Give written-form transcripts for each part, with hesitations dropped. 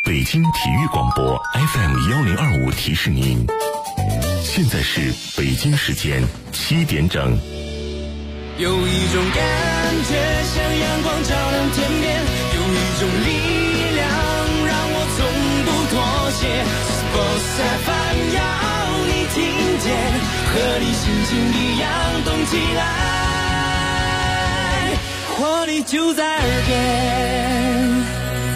北京体育广播 FM1025提示您，现在是北京时间7点整。 有一种感觉像阳光照亮天边，有一种力量让我从不妥协。Sports FM 要你听见，和你心情一样动起来，活力就在耳边。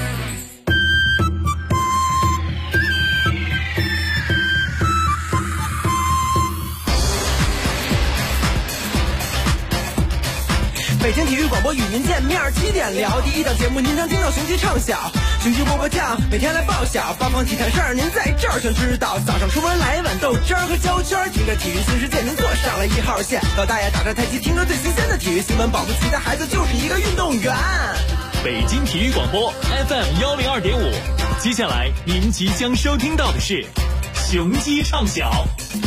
北京体育广播与您见面，7点聊第一档节目，您将听到雄鸡唱晓，雄鸡波波酱每天来报晓，八方体坛事儿您在这儿全知道。早上出门来碗豆汁儿和焦圈，听着体育新世界，您坐上了1号线。老大爷打着太极，听着最新鲜的体育新闻，保不齐的孩子就是一个运动员。 北京体育广播 FM102.5，接下来您即将收听到的是雄鸡唱晓。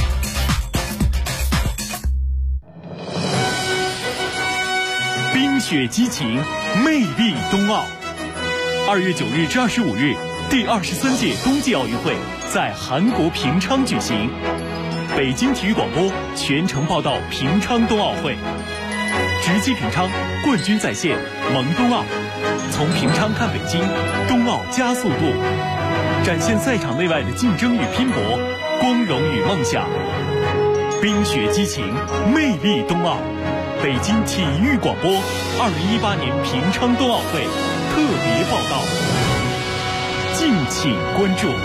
冰雪激情，魅力冬奥。2月9日至25日，第23届冬季奥运会在韩国平昌举行。北京体育广播全程报道平昌冬奥会，直击平昌，冠军在线，萌冬奥。从平昌看北京，冬奥加速度，展现赛场内外的竞争与拼搏，光荣与梦想。冰雪激情，魅力冬奥。北京体育广播2018年平昌冬奥会特别报道，敬请关注。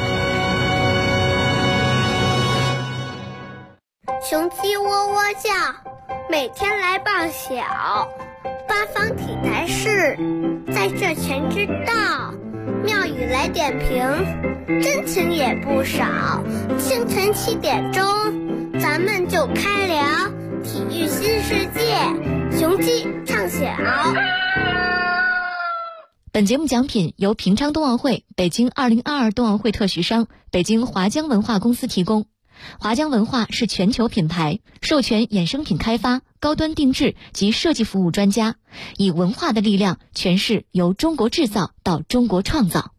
雄鸡喔喔叫，每天来报晓，八方体坛事在这全知道，妙语来点评，真情也不少。清晨7点钟，咱们就开聊体育新世界，雄鸡唱晓。 本节目奖品由平昌冬奥会、北京2022冬奥会特许商北京华江文化公司提供。华江文化是全球品牌，授权衍生品开发、高端定制及设计服务专家，以文化的力量诠释由中国制造到中国创造。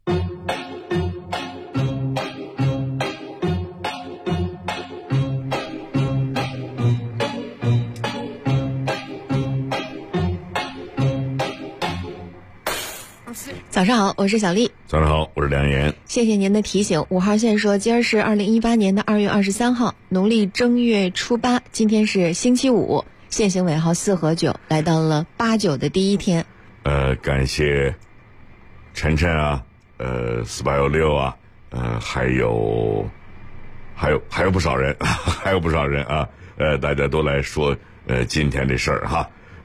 早上好，我是小丽。 早上好，我是梁岩。 谢谢您的提醒。5号线说，今儿是2018年的2月23号，农历正月初8，今天是星期五，限行尾号4和9，来到了8、9的第一天。 感谢晨晨啊，4816啊，还有不少人，还有不少人啊，大家都来说今天这事儿哈，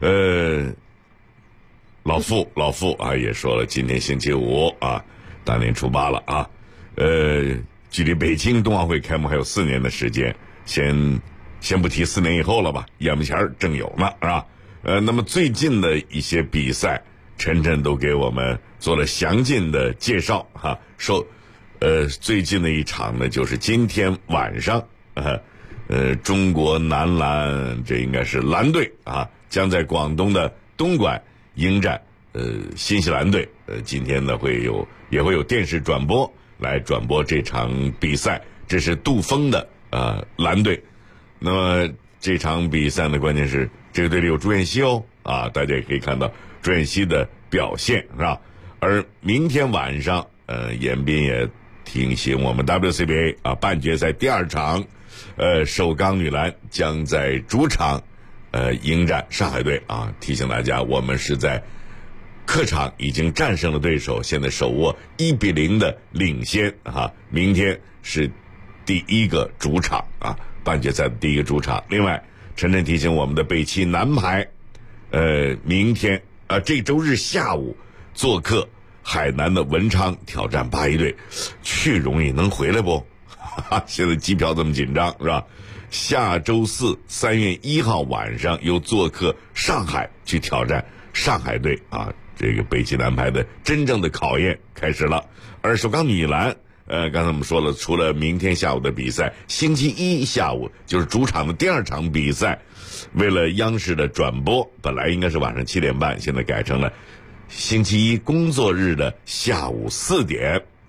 老傅啊也说了，今天星期五啊，大年初8了啊，距离北京冬奥会开幕还有4年的时间，先不提4年以后了吧，眼巴前正有呢，是吧？那么最近的一些比赛，晨晨都给我们做了详尽的介绍哈。说，最近的一场呢，就是今天晚上，中国男篮这应该是蓝队啊，将在广东的东莞迎战新西兰队。今天呢也会有电视转播来转播这场比赛。这是杜锋的蓝队。那么这场比赛呢，关键是这个队里有朱彦曦啊，大家也可以看到朱彦曦的表现是吧？而明天晚上严彬也提醒我们 WCBA 啊半决赛第2场，首钢女篮将在主场迎战上海队啊，提醒大家，我们是在客场已经战胜了对手，现在手握1-0的领先啊。明天是第一个主场啊，半决赛的第一个主场。另外，晨晨提醒我们的北汽男排，明天这周日下午做客海南的文昌挑战八一队，去容易能回来不？现在机票这么紧张是吧？下周4 3月1号晚上又做客上海去挑战上海队啊，这个北汽男排的真正的考验开始了。而首钢女篮刚才我们说了，除了明天下午的比赛，星期一下午就是主场的第2场比赛，为了央视的转播，本来应该是晚上7点半，现在改成了星期一工作日的下午4点，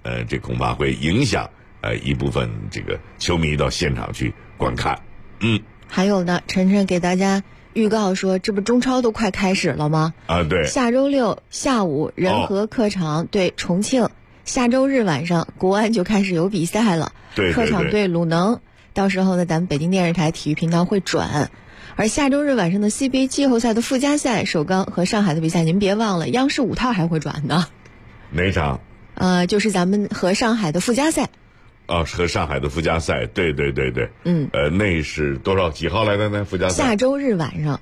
这恐怕会影响一部分这个球迷到现场去观看。 还有呢，晨晨给大家预告说，这不中超都快开始了吗？ 啊，对， 下周六下午仁和客场对重庆，下周日晚上国安就开始有比赛了， 对， 客场对鲁能。到时候呢，咱们北京电视台体育频道会转。而下周日晚上的 CBA 季后赛的附加赛，首钢和上海的比赛，您别忘了，央视5套还会转呢。 哪场？ 就是咱们和上海的附加赛。 和上海的附加赛，对。那是多少几号来的呢？附加赛下周日晚上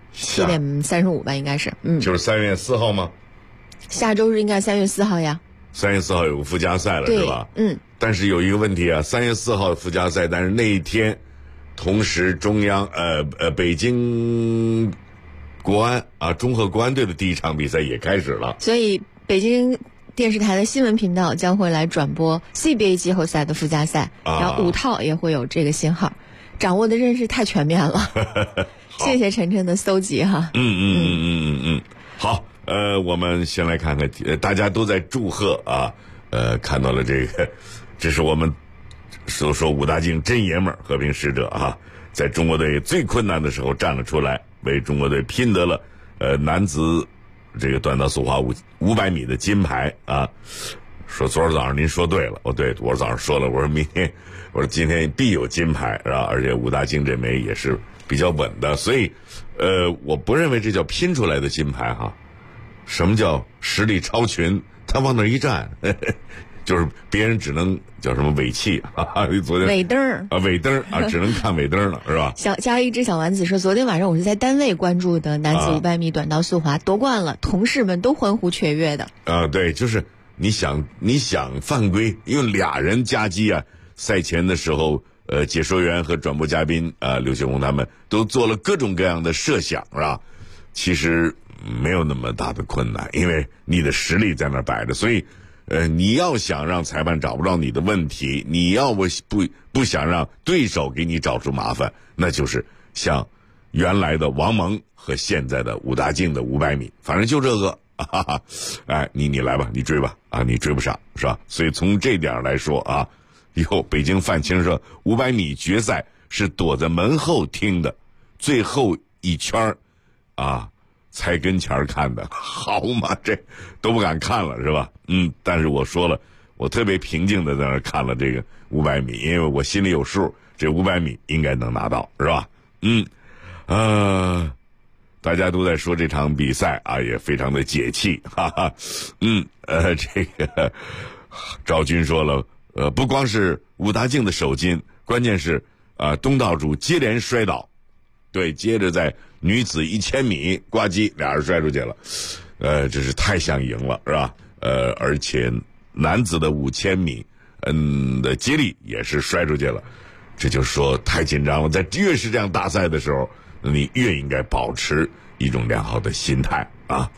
7点35吧，应该是。 就是3月4号吗？ 下周日应该3月4号呀。 3月4号有个附加赛了，是吧？但是有一个问题啊，3月4号的附加赛，但是那一天，同时中央北京国安中赫国安队的第一场比赛也开始了， 所以北京电视台的新闻频道将会来转播 CBA 季后赛的附加赛，然后5套也会有这个信号，掌握的认识太全面了。谢谢晨晨的搜集哈。 好，我们先来看看，大家都在祝贺啊，看到了这个，这是我们所说5大劲真爷们儿、和平使者啊，在中国队最困难的时候站了出来，为中国队拼得了男子这个短道速滑500米的金牌啊。说昨儿早上您说对了，对，我早上说了，我说今天必有金牌，是吧？而且5大劲这枚也是比较稳的，所以我不认为这叫拼出来的金牌哈。什么叫实力超群？他往那一站，就是别人只能叫什么尾气啊？昨天尾灯尾灯只能看尾灯了，是吧？ 加一只小丸子说，昨天晚上我是在单位关注的男子500米短道速滑夺冠了，同事们都欢呼雀跃的。 对，就是你想犯规，因为俩人夹击啊，赛前的时候，解说员和转播嘉宾刘雪红他们都做了各种各样的设想，是吧？其实没有那么大的困难，因为你的实力在那摆着，所以你要想让裁判找不到你的问题，你要不想让对手给你找出麻烦，那就是像原来的王蒙和现在的5大劲的500米，反正就这个。你来吧，你追吧，你追不上，是吧？所以从这点来说啊，以后北京范青说500米决赛是躲在门后听的，最后一圈才跟前看的，好嘛，这都不敢看了，是吧？但是我说了，我特别平静的在那看了这个500米，因为我心里有数，这500米应该能拿到，是吧？大家都在说这场比赛也非常的解气，哈哈。这个赵军说了，不光是5大劲的首金，关键是东道主接连摔倒，对，接着在女子1000米呱唧俩人摔出去了，这是太想赢了，是吧？而且男子的5000米的接力也是摔出去了，这就说太紧张了，在越是这样大赛的时候，你越应该保持一种良好的心态啊。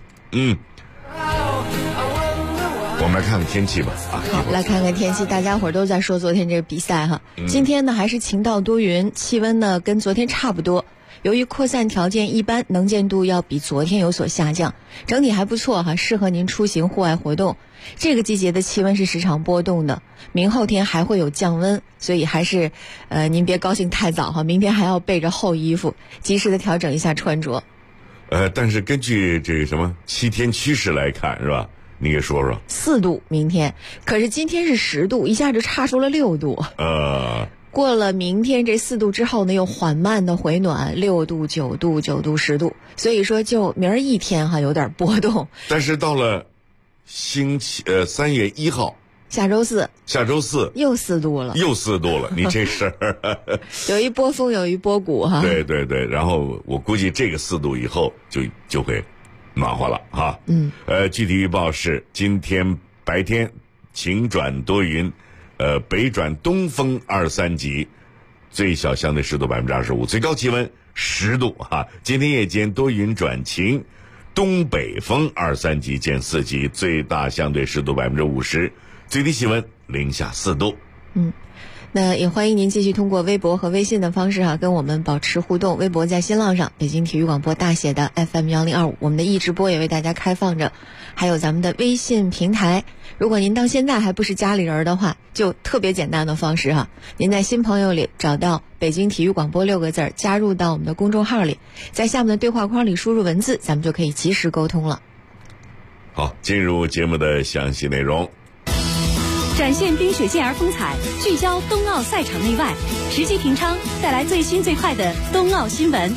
我们来看看天气吧。 好，来看看天气。大家伙儿都在说昨天这个比赛哈，今天呢还是晴到多云，气温呢跟昨天差不多。由于扩散条件一般，能见度要比昨天有所下降，整体还不错哈，适合您出行户外活动。这个季节的气温是时常波动的，明后天还会有降温，所以还是您别高兴太早哈，明天还要备着厚衣服，及时的调整一下穿着。 但是根据这个什么7天趋势来看，是吧？你给说说。 4度明天，可是今天是10度，一下就差出了6度。过了明天这4度之后呢，又缓慢的回暖，6度、9度、9度、10度，所以说就明儿一天哈有点波动。 但是到了3月1号，下周四又4度了， 你这事儿有一波风有一波谷哈。 对，然后我估计这个4度以后就会暖和了哈。具体预报是今天白天晴转多云，北转东风2、3级，最小相对湿度25%，最高气温10度哈。今天夜间多云转晴，东北风2、3级见4级，最大相对湿度50%，最低气温零下4度。 那也欢迎您继续通过微博和微信的方式跟我们保持互动。微博在新浪上北京体育广播大写的 FM1025，我们的易直播也为大家开放着，还有咱们的微信平台。如果您到现在还不是家里人的话，就特别简单的方式您在新朋友里找到北京体育广播6个字，加入到我们的公众号里，在下面的对话框里输入文字，咱们就可以及时沟通了。 好，进入节目的详细内容。 展现冰雪健儿风采，聚焦冬奥赛场内外，实际平昌带来最新最快的冬奥新闻。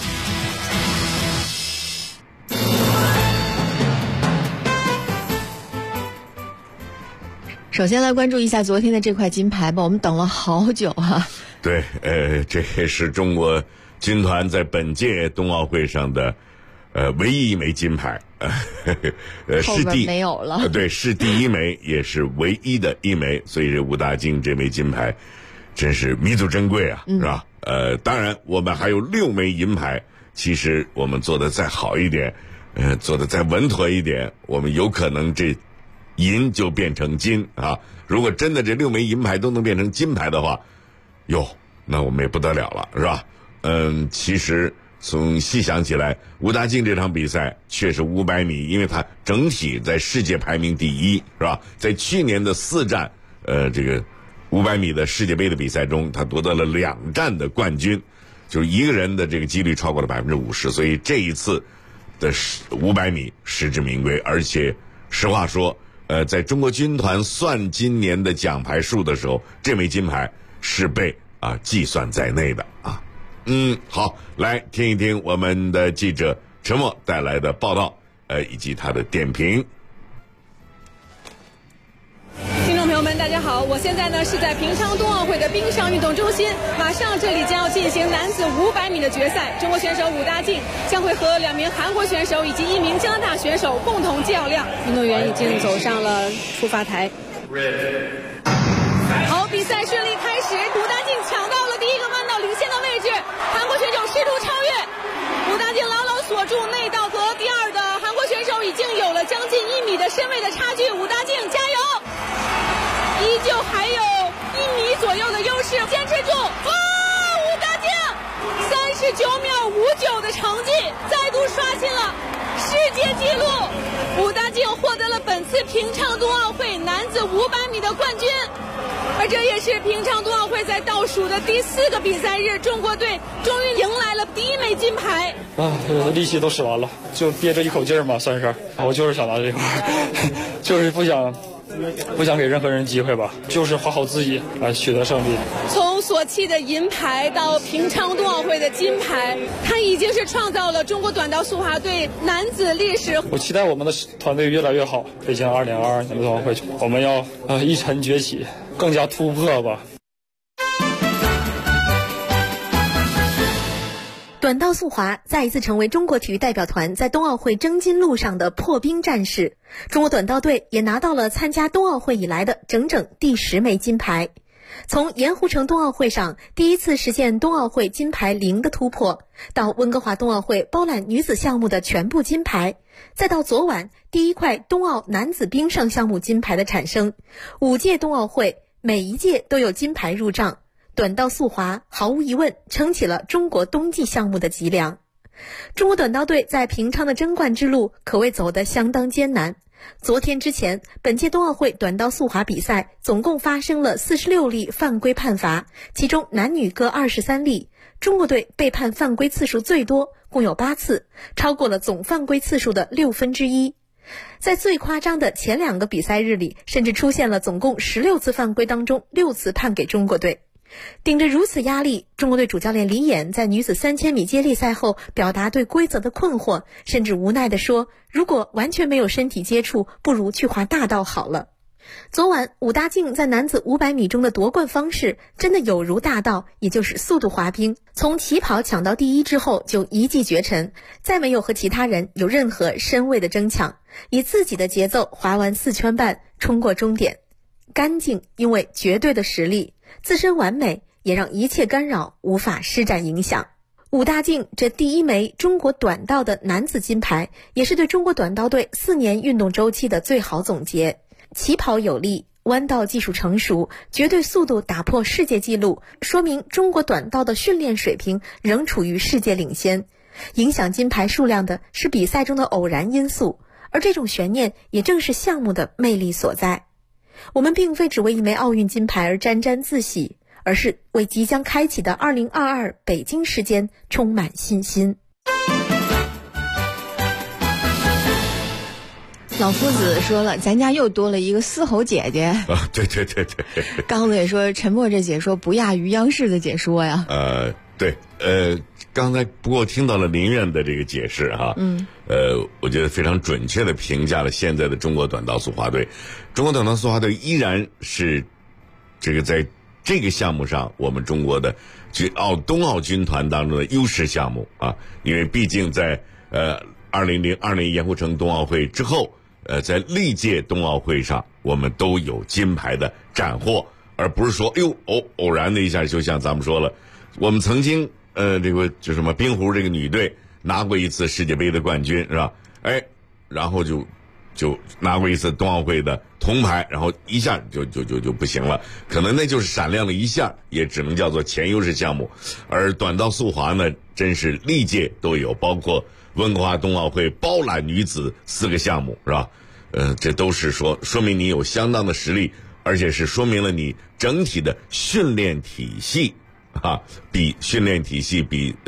首先来关注一下昨天的这块金牌吧，我们等了好久对，这也是中国军团在本届冬奥会上的唯一一枚金牌， 后边没有了。 对，是第一枚，也是唯一的一枚，所以这武大靖这枚金牌真是弥足珍贵是吧？当然我们还有6枚银牌，其实我们做的再好一点，做的再稳妥一点，我们有可能这银就变成金如果真的这6枚银牌都能变成金牌的话，那我们也不得了了，是吧？其实从细想起来，武大靖这场比赛确实500米，因为他整体在世界排名第1，是吧？在去年的4站这个500米的世界杯的比赛中，他夺得了2站的冠军，就是一个人的这个几率超过了50%，所以这一次的500米实至名归。而且实话说，在中国军团算今年的奖牌数的时候，这枚金牌是被计算在内的好，来听一听我们的记者陈默带来的报道，以及他的点评。 听众朋友们，大家好，我现在呢是在平昌冬奥会的冰上运动中心，马上这里将要进行男子500米的决赛，中国选手武大靖将会和2名韩国选手以及1名加拿大选手共同较量。运动员已经走上了出发台。好，比赛顺利开始，武大靖抢到了第一个弯道领先的位置，韩国选手试图超越，武大靖牢牢锁住内道和第2的韩国选手已经有了将近1米的身位的差距，武大靖加油！依旧还有1米左右的优势，坚持住！武大靖39秒59的成绩，再度刷新了世界纪录。武大靖获得了本次平昌冬奥会男子500米的冠军，而这也是平昌冬奥会在倒数的第4个比赛日，中国队终于迎来了第1枚金牌。 力气都使完了，就憋着一口劲儿嘛，算是。我就是想拿这块，就是不想给任何人机会吧，就是好好自己来取得胜利。 从索契的银牌到平昌冬奥会的金牌，他已经是创造了中国短道速滑队男子历史。 我期待我们的团队越来越好，北京2022年的冬奥会，我们要一沉崛起，更加突破吧。 短道速滑再一次成为中国体育代表团在冬奥会争金路上的破冰战士。中国短道队也拿到了参加冬奥会以来的整整第10枚金牌。从盐湖城冬奥会上第一次实现冬奥会金牌0的突破，到温哥华冬奥会包揽女子项目的全部金牌，再到昨晚第1块冬奥男子冰上项目金牌的产生，5届冬奥会每一届都有金牌入账。短道速滑毫无疑问撑起了中国冬季项目的脊梁。中国短道队在平昌的争冠之路可谓走得相当艰难。昨天之前，本届冬奥会短道速滑比赛总共发生了46例犯规判罚，其中男女各23例。中国队被判犯规次数最多，共有8次，超过了总犯规次数的1/6。在最夸张的前2个比赛日里，甚至出现了总共16次犯规当中6次判给中国队。顶着如此压力，中国队主教练李琰在女子3000米接力赛后表达对规则的困惑，甚至无奈地说，如果完全没有身体接触，不如去滑大道好了。昨晚武大靖在男子500米中的夺冠方式真的有如大道，也就是速度滑冰，从起跑抢到第1之后就一骑绝尘，再没有和其他人有任何身位的争抢，以自己的节奏滑完4圈半冲过终点。干净，因为绝对的实力，自身完美，也让一切干扰无法施展影响。武大靖这第1枚中国短道的男子金牌，也是对中国短道队4年运动周期的最好总结。起跑有力， 弯道技术成熟，绝对速度打破世界纪录，说明中国短道的训练水平仍处于世界领先。影响金牌数量的是比赛中的偶然因素，而这种悬念也正是项目的魅力所在。我们并非只为一枚奥运金牌而沾沾自喜，而是为即将开启的2022北京时间充满信心。 老夫子说了，咱家又多了一个嘶吼姐姐啊！对， 刚子也说，陈默这解说不亚于央视的解说呀。 对，刚才不过听到了林院的这个解释哈，我觉得非常准确的评价了现在的中国短道速滑队。中国短道速滑队依然是这个在这个项目上我们中国的冬奥军团当中的优势项目啊，因为毕竟在2002年盐湖城冬奥会之后，在历届冬奥会上我们都有金牌的斩获，而不是说偶然的一下，就像咱们说了，我们曾经这个就什么冰壶这个女队拿过一次世界杯的冠军是吧？然后就拿过一次冬奥会的铜牌，然后一下就不行了，可能那就是闪亮了一下，也只能叫做前优势项目。而短道速滑呢，真是历届都有，包括温哥华冬奥会包揽女子4个项目是吧？这都是说明你有相当的实力，而且是说明了你整体的训练体系比训练体系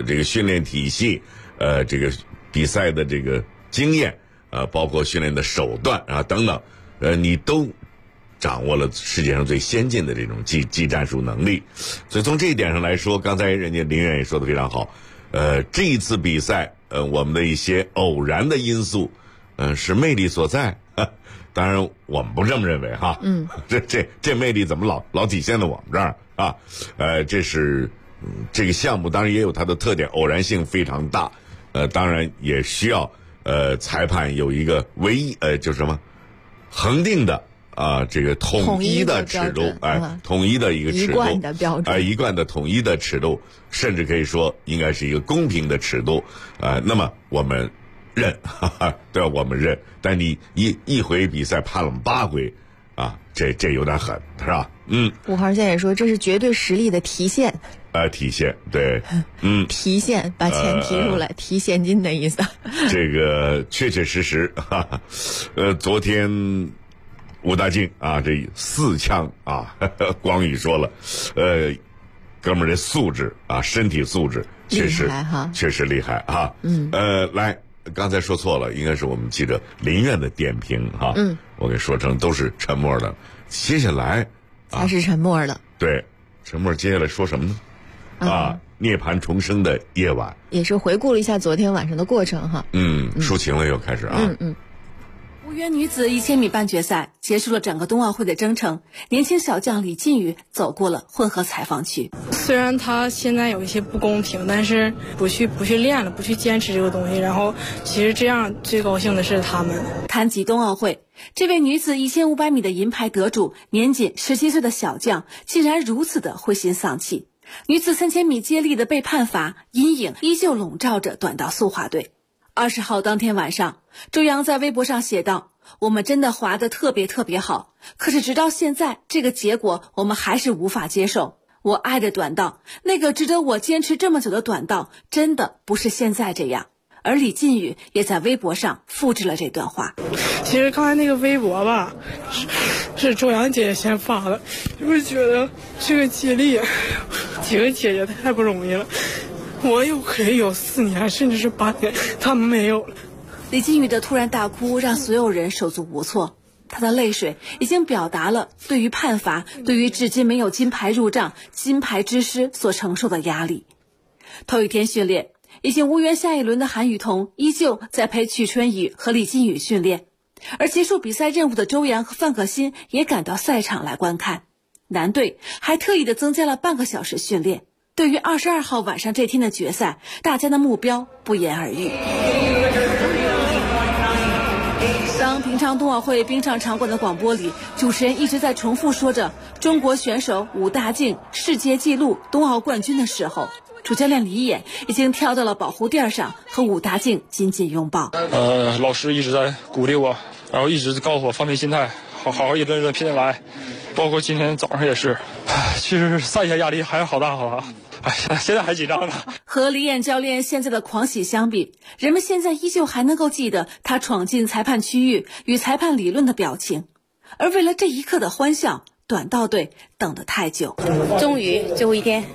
这个比赛的这个经验包括训练的手段等等，你都掌握了世界上最先进的这种技战术能力。所以从这一点上来说，刚才人家林院也说得非常好。这一次比赛我们的一些偶然的因素是魅力所在。当然我们不这么认为哈。这魅力怎么老体现在我们这儿啊？这是这个项目当然也有它的特点，偶然性非常大。当然也需要裁判有一个唯一就是什么恒定的这个统一的尺度，统一的一个尺度， 一贯的标准， 一贯的统一的尺度，甚至可以说应该是一个公平的尺度。那么我们认，对吧？我们认，但你一回比赛判了8回这有点狠，是吧？ 5号线也说这是绝对实力的体现。 体现，对， 提现，把钱提出来，提现金的意思。 这个确实，昨天武大靖这4枪光宇说了，哥们儿这素质身体素质确实厉害哈。来，刚才说错了，应该是我们记者林院的点评哈。我给说成都是沉默的，接下来才是沉默的。 对，沉默接下来说什么呢？涅槃重生的夜晚， 也是回顾了一下昨天晚上的过程哈。 抒情了又开始无缘女子1000米半决赛结束了整个冬奥会的征程，年轻小将李靖宇走过了混合采访区。 虽然他现在有一些不公平，但是不去练了，不去坚持这个东西，然后其实这样最高兴的是他们。 谈及冬奥会，这位女子1500米的银牌得主，年仅17岁的小将，竟然如此的灰心丧气。女子3000米接力的被判罚，阴影依旧笼罩着短道速滑队。20号当天晚上，周洋在微博上写道：我们真的滑得特别好，可是直到现在，这个结果我们还是无法接受。我爱的短道，那个值得我坚持这么久的短道，真的不是现在这样。而李靖宇也在微博上复制了这段话。 其实刚才那个微博吧，是周洋姐姐先发的，就是觉得这个接力几个姐姐太不容易了，我可以有4年甚至是8年，他们没有了。 李靖宇的突然大哭让所有人手足无措，他的泪水已经表达了对于判罚，对于至今没有金牌入账、金牌之师所承受的压力。头一天训练，已经无缘下一轮的韩雨桐依旧在陪曲春雨和李靖宇训练，而结束比赛任务的周洋和范可新也赶到赛场来观看。男队还特意的增加了半个小时训练。对于22号晚上这天的决赛，大家的目标不言而喻。当平昌冬奥会冰上场馆的广播里，主持人一直在重复说着中国选手武大靖世界纪录冬奥冠军的时候，主教练李野已经跳到了保护垫上，和武大靖紧紧拥抱。 老师一直在鼓励我，然后一直告诉我放平心态， 好一顿顿拼来，包括今天早上也是，其实赛前压力还是好大。现在还紧张呢。 和李艳教练现在的狂喜相比，人们现在依旧还能够记得他闯进裁判区域与裁判理论的表情，而为了这一刻的欢笑，短道队等得太久。 终于最后一天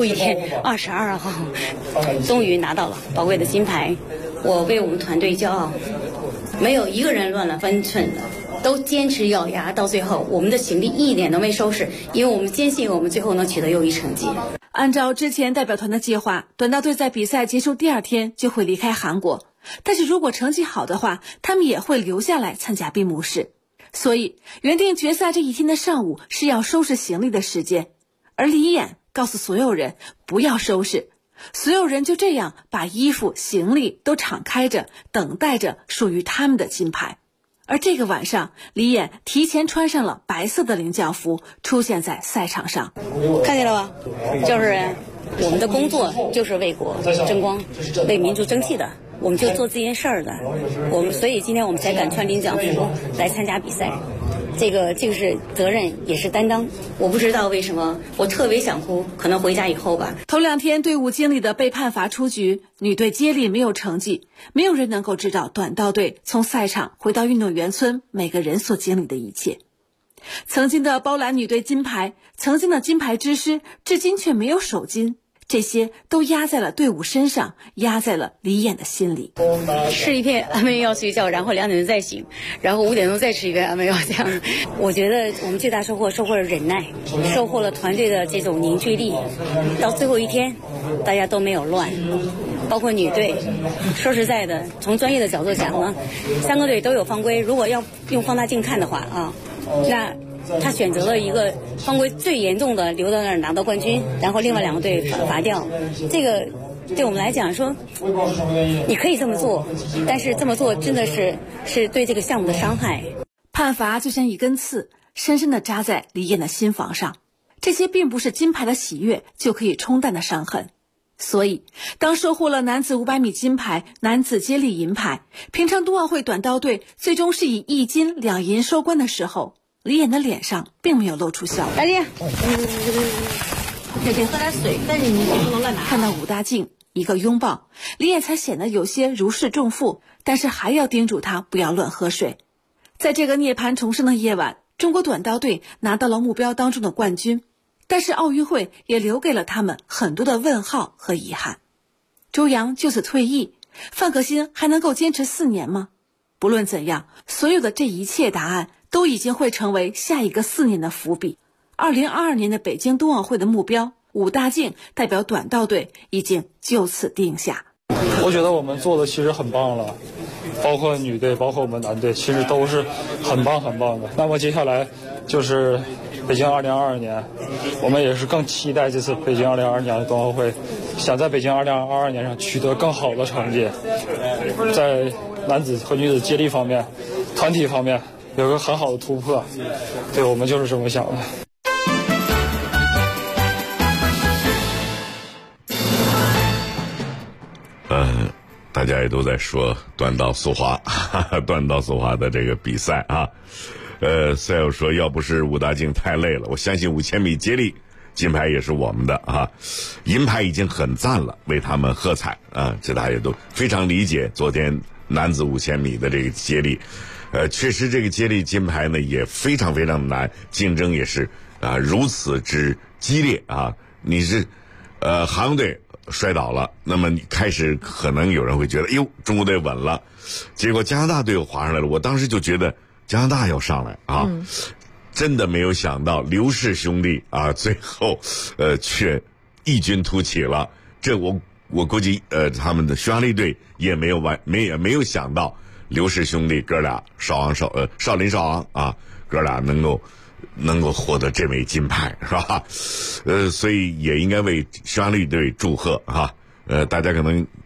，22号，终于拿到了宝贵的金牌，我为我们团队骄傲，没有一个人乱了分寸的。都坚持咬牙到最后，我们的行李一点都没收拾，因为我们坚信我们最后能取得优异成绩。 按照之前代表团的计划，短道队在比赛结束第2天就会离开韩国，但是如果成绩好的话，他们也会留下来参加闭幕式。所以原定决赛这一天的上午是要收拾行李的时间，而李艳告诉所有人不要收拾，所有人就这样把衣服行李都敞开着，等待着属于他们的金牌。而这个晚上，李艳提前穿上了白色的领教服，出现在赛场上。 看见了吧？就是我们的工作就是为国争光，为民族争气的，我们就做这件事儿的。所以今天我们才敢穿领奖服来参加比赛。这个是责任，也是担当。我不知道为什么，我特别想哭，可能回家以后吧。 头2天队伍经历的被判罚出局，女队接力没有成绩，没有人能够知道短道队从赛场回到运动员村每个人所经历的一切。曾经的包揽女队金牌，曾经的金牌之师，至今却没有首金。这些都压在了队伍身上，压在了李艳的心里。 吃一片安眠药睡觉，然后2点钟再醒，然后5点钟再吃一片安眠药，这样。我觉得我们最大收获了忍耐，收获了团队的这种凝聚力。到最后一天，大家都没有乱，包括女队。说实在的，从专业的角度讲呢，3个队都有犯规。如果要用放大镜看的话啊，那他选择了一个犯规最严重的留到那儿拿到冠军，然后另外2个队罚掉。这个对我们来讲说，你可以这么做，但是这么做真的是对这个项目的伤害。 判罚就像一根刺，深深地扎在李艳的心房上。这些并不是金牌的喜悦就可以冲淡的伤痕。所以当收获了男子500米金牌、男子接力银牌，平昌冬奥会短道队最终是以1金2银收官的时候，李艳的脸上并没有露出笑容。 来，李艳，喝点水，但是你不能乱拿。 看到武大靖一个拥抱，李艳才显得有些如释重负，但是还要叮嘱他不要乱喝水。在这个涅槃重生的夜晚，中国短道队拿到了目标当中的冠军，但是奥运会也留给了他们很多的问号和遗憾。周洋就此退役，范可新还能够坚持4年吗？不论怎样，所有的这一切答案都已经会成为下一个4年的伏笔。2022年的北京冬奥会的目标，武大靖代表短道队已经就此定下。 我觉得我们做的其实很棒了，包括女队，包括我们男队，其实都是很棒的。那么接下来就是北京2022年，我们也是更期待这次北京2022年的冬奥会，想在北京2022年上取得更好的成绩，在男子和女子接力方面、团体方面有个很好的突破。对，我们就是这么想的。 大家也都在说短道速滑，短道速滑的这个比赛啊。赛友说，要不是武大靖太累了，我相信5000米接力金牌也是我们的啊。银牌已经很赞了，为他们喝彩啊！这大家都非常理解。昨天男子5000米的这个接力，确实这个接力金牌呢也非常非常难，竞争也是如此之激烈啊！你是韩国队摔倒了，那么你开始可能有人会觉得，哟，中国队稳了，结果加拿大队又滑上来了。我当时就觉得加拿大要上来啊，真的没有想到刘氏兄弟啊，最后却异军突起了。这我估计他们的匈牙利队也没有想到刘氏兄弟哥俩少林少昂啊，哥俩能够获得这枚金牌，是吧？所以也应该为匈牙利队祝贺啊！大家可能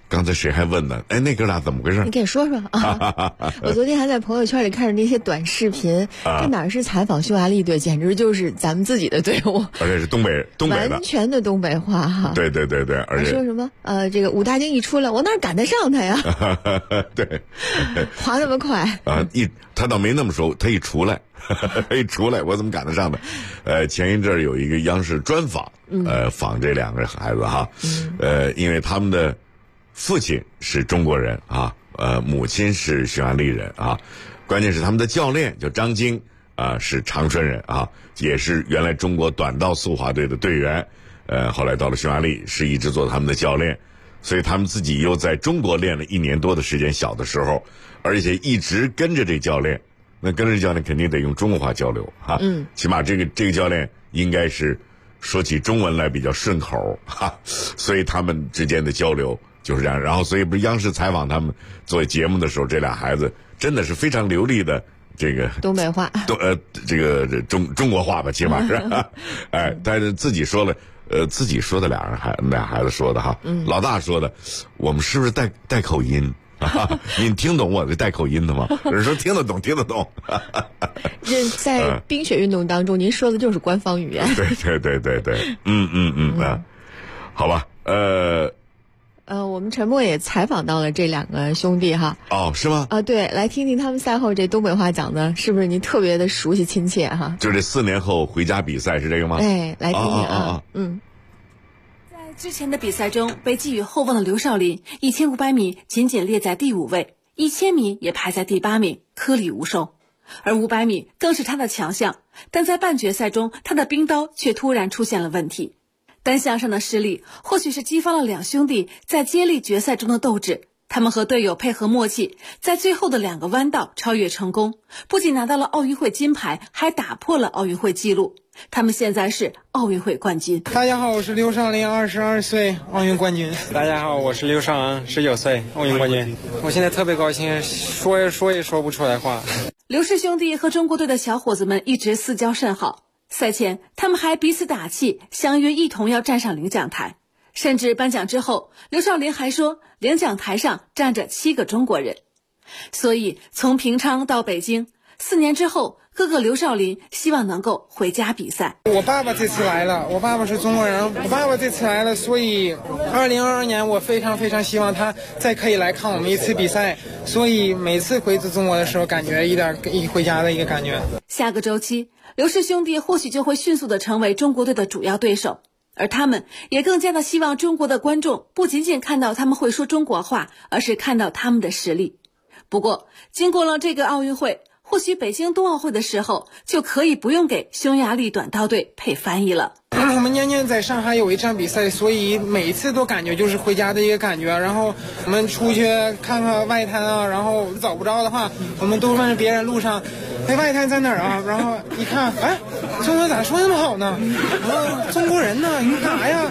刚才谁还问呢？哎，那哥俩怎么回事？ 你给说说啊！我昨天还在朋友圈里看着那些短视频，这哪是采访匈牙利队，简直就是咱们自己的队伍， 而且是东北的， 完全的东北话哈。 对，而且说什么这个武大靖一出来，我哪赶得上他呀？ 对， 滑那么快啊！他倒没那么说，他一出来，我怎么赶得上他？前一阵有一个央视专访，访这两个孩子哈，因为他们的父亲是中国人啊，母亲是匈牙利人啊，关键是他们的教练叫张晶啊，是长春人啊，也是原来中国短道速滑队的队员，后来到了匈牙利是一直做他们的教练，所以他们自己又在中国练了1年多的时间，小的时候，而且一直跟着这教练，那跟着这教练肯定得用中国话交流哈，起码这个教练应该是说起中文来比较顺口哈，所以他们之间的交流就是这样，然后所以不是央视采访他们做节目的时候，这俩孩子真的是非常流利的这个东北话， 这个中国话吧，起码是，哎，但是自己说了，自己说的俩孩子说的哈，老大说的，我们是不是带口音？你听懂我这带口音的吗？有人说听得懂。 这在冰雪运动当中，您说的就是官方语言。 对，好吧， 我们陈默也采访到了这两个兄弟哈。 哦，是吗？ 对，来听听他们赛后这东北话讲的，是不是您特别的熟悉亲切哈？ 就这4年后回家比赛是这个吗？ 哎，来听听啊。 在之前的比赛中，被寄予厚望的刘少林，1500米仅列在第5位，1000米也排在第8名，颗粒无收。而500米更是他的强项，但在半决赛中，他的冰刀却突然出现了问题。单项上的失利，或许是激发了两兄弟在接力决赛中的斗志。他们和队友配合默契，在最后的2个弯道超越成功，不仅拿到了奥运会金牌，还打破了奥运会纪录。他们现在是奥运会冠军。 大家好，我是刘少林，22岁，奥运冠军。大家好，我是刘尚昂，19岁，奥运冠军。我现在特别高兴，说也说不出来话。 刘氏兄弟和中国队的小伙子们一直私交甚好，赛前他们还彼此打气，相约一同要站上领奖台。甚至颁奖之后，刘少林还说领奖台上站着7个中国人。所以从平昌到北京4年之后，哥哥刘少林希望能够回家比赛。 我爸爸这次来了，我爸爸是中国人，我爸爸这次来了，所以2022年我非常非常希望他再可以来看我们一次比赛，所以每次回自中国的时候，感觉一回家的一个感觉。 下个周期，刘氏兄弟或许就会迅速的成为中国队的主要对手。而他们也更加的希望中国的观众不仅仅看到他们会说中国话，而是看到他们的实力。不过经过了这个奥运会，或许北京冬奥会的时候就可以不用给匈牙利短道队配翻译了。 我们年年在上海有一场比赛，所以每一次都感觉就是回家的一个感觉。然后我们出去看看外滩啊，然后找不着的话，我们都问别人路上，哎，外滩在哪儿啊？然后一看，哎，中文咋说那么好呢？中国人呢？你干啥呀？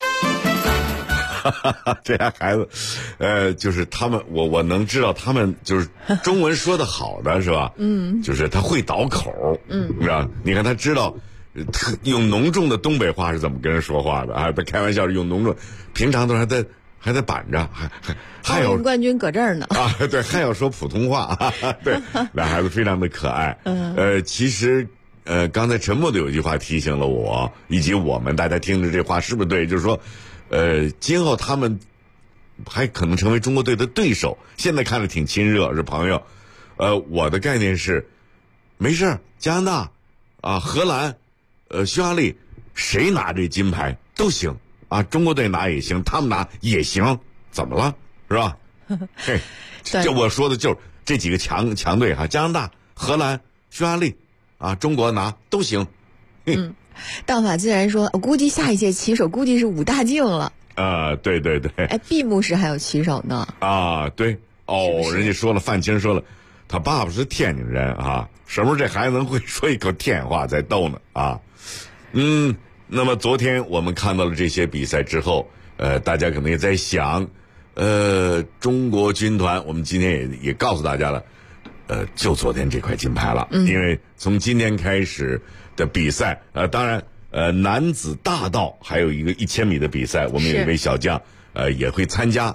这俩孩子，就是他们，我能知道他们就是中文说的好的是吧？就是他会倒口，是吧？你看他知道用浓重的东北话是怎么跟人说话的啊？他开玩笑是用浓重，平常都还在板着，还有冠军搁这儿呢啊！对，还要说普通话，对，俩孩子非常的可爱。其实刚才陈默的有一句话提醒了我以及我们大家听着这话是不是对？就是说。今后他们还可能成为中国队的对手，现在看着挺亲热，是朋友。我的概念是，没事，加拿大啊、荷兰、匈牙利，谁拿这金牌都行啊，中国队拿也行，他们拿也行，怎么了？是吧？嘿，这我说的就是这几个强队哈，加拿大、荷兰、匈牙利啊，中国拿都行。 道法自然说，我估计下一届旗手估计是武大靖了。 对。 哎，闭幕式还有旗手呢。 对，是人家说了，范青说了，他爸爸是天津人啊，什么时候这孩子能会说一口天津话再逗呢啊？那么昨天我们看到了这些比赛之后，大家可能也在想，中国军团，我们今天也告诉大家了，就昨天这块金牌了，因为从今天开始的比赛，当然，男子大道还有一个1000米的比赛，我们有一位小将，也会参加。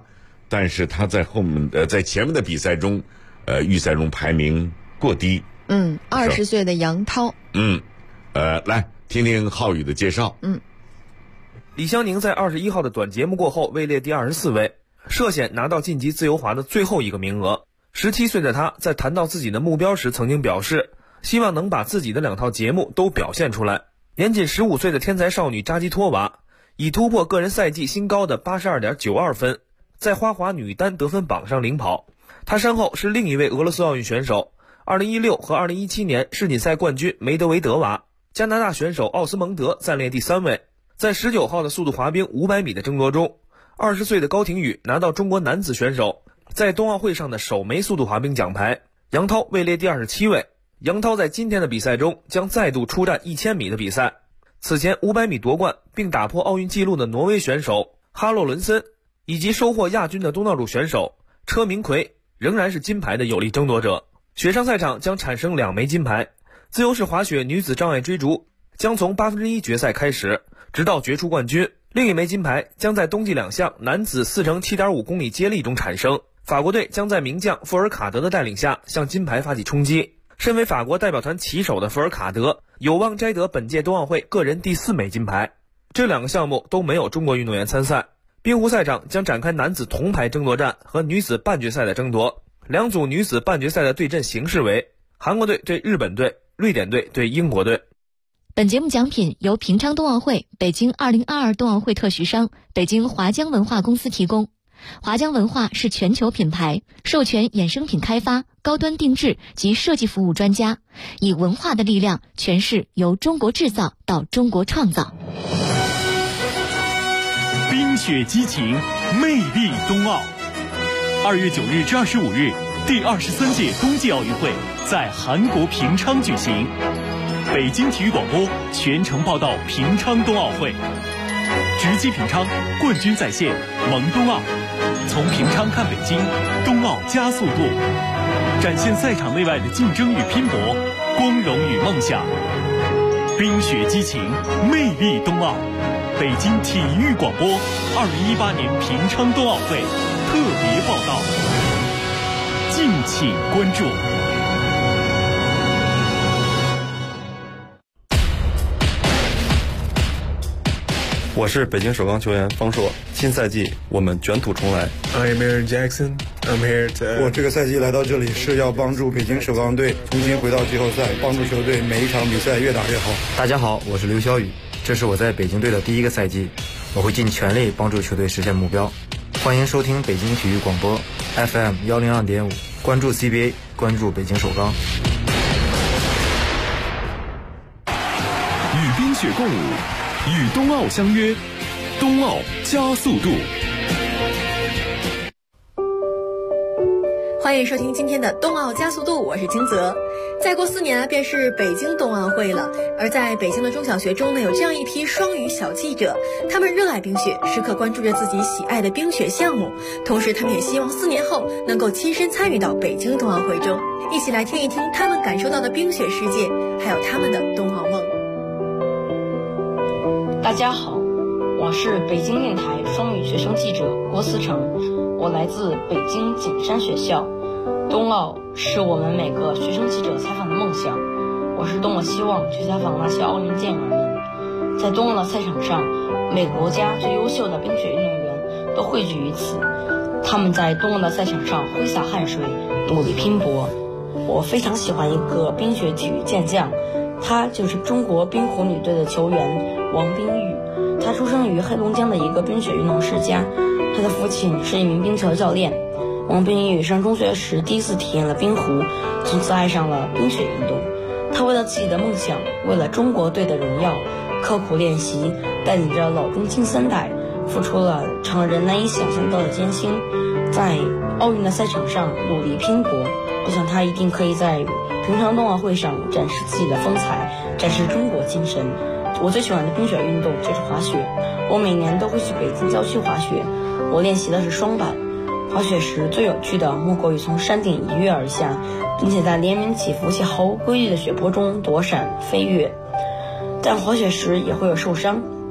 但是他在在前面的比赛中，预赛中排名过低。 20岁的杨涛。 来听听浩宇的介绍。 李湘宁在21号的短节目过后位列第24位，涉险拿到晋级自由滑的最后一个名额。17岁的他在谈到自己的目标时曾经表示，希望能把自己的2套节目都表现出来。年仅15岁的天才少女扎基托娃已突破个人赛季新高的 82.92 分，在花滑女单得分榜上领跑。她身后是另一位俄罗斯奥运选手，2016和2017年世锦赛冠军梅德韦德娃，加拿大选手奥斯蒙德暂列第3位。在19号的速度滑冰500米的争夺中，20岁的高亭宇拿到中国男子选手在冬奥会上的首枚速度滑冰奖牌。杨涛位列第27位。杨涛在今天的比赛中将再度出战1000米的比赛。此前500米夺冠并打破奥运纪录的挪威选手哈洛伦森，以及收获亚军的东道主选手车明奎仍然是金牌的有力争夺者。雪上赛场将产生2枚金牌。自由式滑雪女子障碍追逐将从1/8决赛开始，直到决出冠军。另一枚金牌将在冬季2项男子4×7.5公里接力中产生。法国队将在名将富尔卡德的带领下向金牌发起冲击。身为法国代表团旗手的富尔卡德有望摘得本届冬奥会个人第4枚金牌。这2个项目都没有中国运动员参赛。冰壶赛场将展开男子铜牌争夺战和女子半决赛的争夺。2组女子半决赛的对阵形式为韩国队对日本队，瑞典队对英国队。 本节目奖品由平昌冬奥会、北京2022冬奥会特许商北京华江文化公司提供。华江文化是全球品牌，授权衍生品开发、高端定制及设计服务专家，以文化的力量诠释由中国制造到中国创造。 冰雪激情，魅力冬奥。2月9日至25日，第23届冬季奥运会在韩国平昌举行。北京体育广播全程报道平昌冬奥会，直击平昌，冠军在线，萌冬奥。从平昌看北京，冬奥加速度，展现赛场内外的竞争与拼搏，光荣与梦想。冰雪激情，魅力冬奥。北京体育广播2018年平昌冬奥会特别报道，敬请关注。 我是北京首钢球员方硕，新赛季我们卷土重来。 I'm Aaron Jackson. I'm here to. 我这个赛季来到这里是要帮助北京首钢队重新回到季后赛，帮助球队每一场比赛越打越好。 大家好，我是刘晓宇，这是我在北京队的第1个赛季，我会尽全力帮助球队实现目标。欢迎收听北京体育广播 FM 102.5，关注 CBA， 关注北京首钢。 与冰雪共舞，与冬奥相约，冬奥加速度。 欢迎收听今天的冬奥加速度，我是金泽。再过4年便是北京冬奥会了，而在北京的中小学中呢，有这样一批双语小记者，他们热爱冰雪，时刻关注着自己喜爱的冰雪项目，同时他们也希望4年后能够亲身参与到北京冬奥会中，一起来听一听他们感受到的冰雪世界，还有他们的冬奥梦。 大家好，我是北京电台双语学生记者郭思成，我来自北京景山学校。冬奥是我们每个学生记者采访的梦想，我是多么希望去采访那些奥运健儿们。在冬奥的赛场上，每个国家最优秀的冰雪运动员都汇聚于此，他们在冬奥的赛场上挥洒汗水，努力拼搏。我非常喜欢一个冰雪体育健将，他就是中国冰壶女队的球员王冰玉。他出生于黑龙江的一个冰雪运动世家，他的父亲是一名冰球教练。王冰玉上中学时第一次体验了冰壶，从此爱上了冰雪运动。他为了自己的梦想，为了中国队的荣耀，刻苦练习，带领着老中青三代，付出了常人难以想象到的艰辛，在奥运的赛场上努力拼搏。我想他一定可以在平昌冬奥会上展示自己的风采，展示中国精神。我最喜欢的冰雪运动就是滑雪，我每年都会去北京郊区滑雪，我练习的是双板。滑雪时最有趣的莫过于从山顶一跃而下，并且在连绵起伏且毫无规律的雪坡中躲闪飞跃。但滑雪时也会有受伤，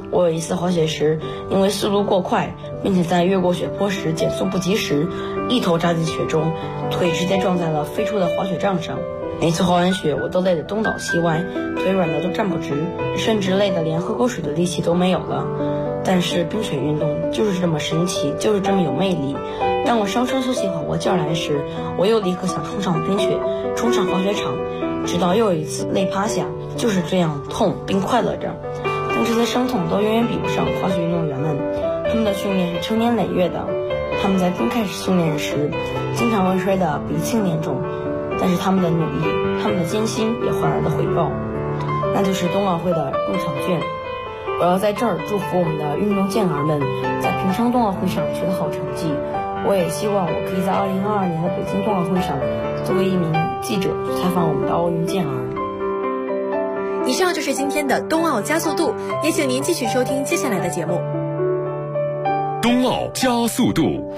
我有一次滑雪时，因为速度过快，并且在越过雪坡时减速不及时，一头扎进雪中，腿直接撞在了飞出的滑雪杖上。每次滑完雪，我都累得东倒西歪，腿软的都站不直，甚至累得连喝口水的力气都没有了。但是冰雪运动就是这么神奇，就是这么有魅力。当我稍稍休息缓过劲儿来时，我又立刻想冲上冰雪，冲上滑雪场，直到又有一次累趴下，就是这样痛并快乐着。但这些伤痛都远远比不上滑雪运动员们，他们的训练是成年累月的。他们在刚开始训练时，经常会摔得鼻青脸肿，但是他们的努力，他们的艰辛也换来了回报，那就是冬奥会的入场券。我要在这儿祝福我们的运动健儿们在平昌冬奥会上取得好成绩。我也希望我可以在2022年的北京冬奥会上作为一名记者去采访我们的奥运健儿。 以上就是今天的冬奥加速度，也请您继续收听接下来的节目。 冬奥加速度。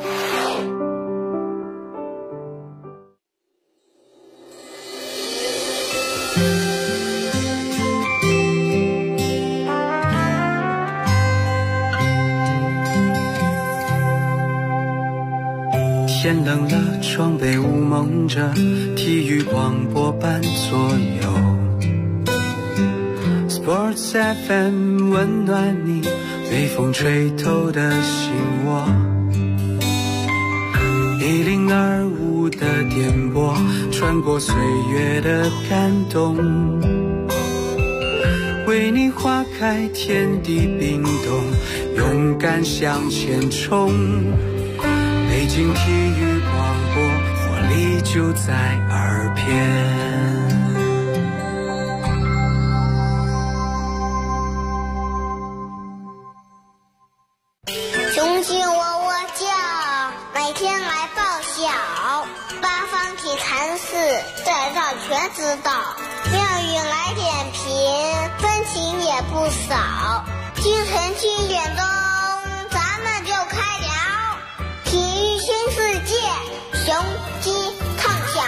天冷了，窗被雾蒙着，体育广播伴左右。Sports FM 温暖你，被风吹透的心窝。1025的电波，穿过岁月的感动，为你花开，天地冰冻，勇敢向前冲。北京体育广播，活力就在耳边。 雄鸡喔喔叫，每天来报晓。八方体坛事，在这全知道。妙语来点评，分情也不少。清晨7点钟，咱们就开聊。体育新世界，雄鸡唱晓。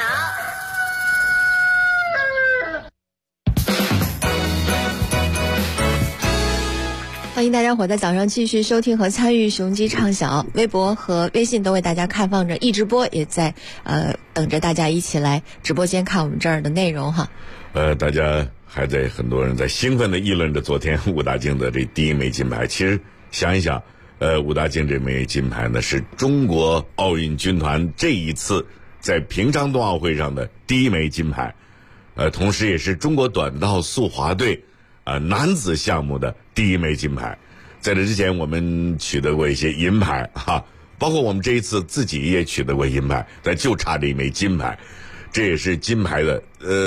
欢迎大家伙在早上继续收听和参与雄鸡唱晓，微博和微信都为大家开放着，一直播也在等着大家一起来直播间看我们这儿的内容哈。 大家还在很多人在兴奋地议论着昨天武大靖的这第一枚金牌。其实想一想，武大靖这枚金牌呢，是中国奥运军团这一次在平昌冬奥会上的第一枚金牌，同时也是中国短道速滑队男子项目的第一枚金牌。在这之前我们取得过一些银牌哈，包括我们这一次自己也取得过银牌，但就差这一枚金牌。这也是金牌的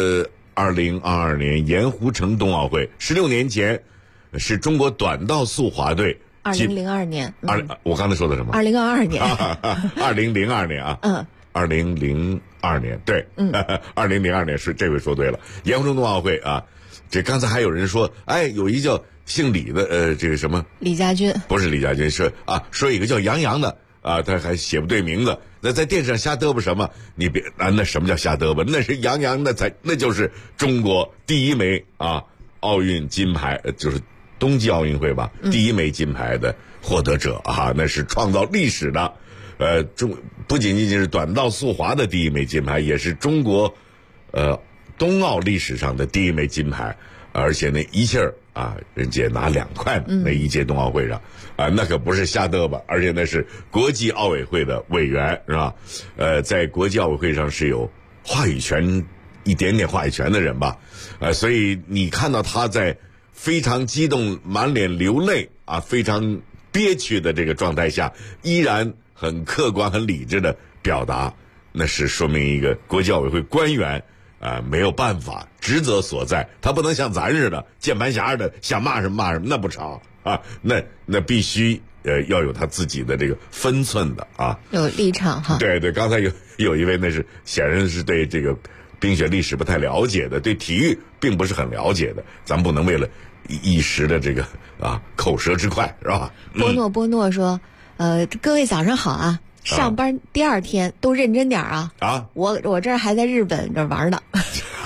2022年盐湖城冬奥会16年前是中国短道速滑队 2002年我刚才说的什么 ？2022年 2002年啊2002年对2002年是这回说对了。盐湖城冬奥会啊，这刚才还有人说有一叫姓李的这个什么李家军， 不是李家军，是说一个叫杨洋的他还写不对名字，那在电视上瞎嘚啵什么？你别那什么叫瞎嘚啵？那是杨洋那就是中国第一枚奥运金牌，就是冬季奥运会吧，第一枚金牌的获得者那是创造历史的。不仅仅是短道速滑的第一枚金牌，也是中国冬奥历史上的第一枚金牌，而且那一气儿人家拿2块那一届冬奥会上那可不是瞎嘚吧，而且那是国际奥委会的委员是吧？在国际奥委会上是有话语权，一点点话语权的人吧，所以你看到他在非常激动、满脸流泪非常憋屈的这个状态下，依然很客观、很理智的表达，那是说明一个国际奥委会官员没有办法，职责所在，他不能像咱似的键盘侠的想骂什么骂什么，那不成那必须要有他自己的这个分寸的有立场哈。 对对，刚才有一位那是显然是对这个冰雪历史不太了解的，对体育并不是很了解的，咱不能为了一时的这个口舌之快是吧？ 波诺说各位早上好啊，上班第2天都认真点我这儿还在日本这玩呢。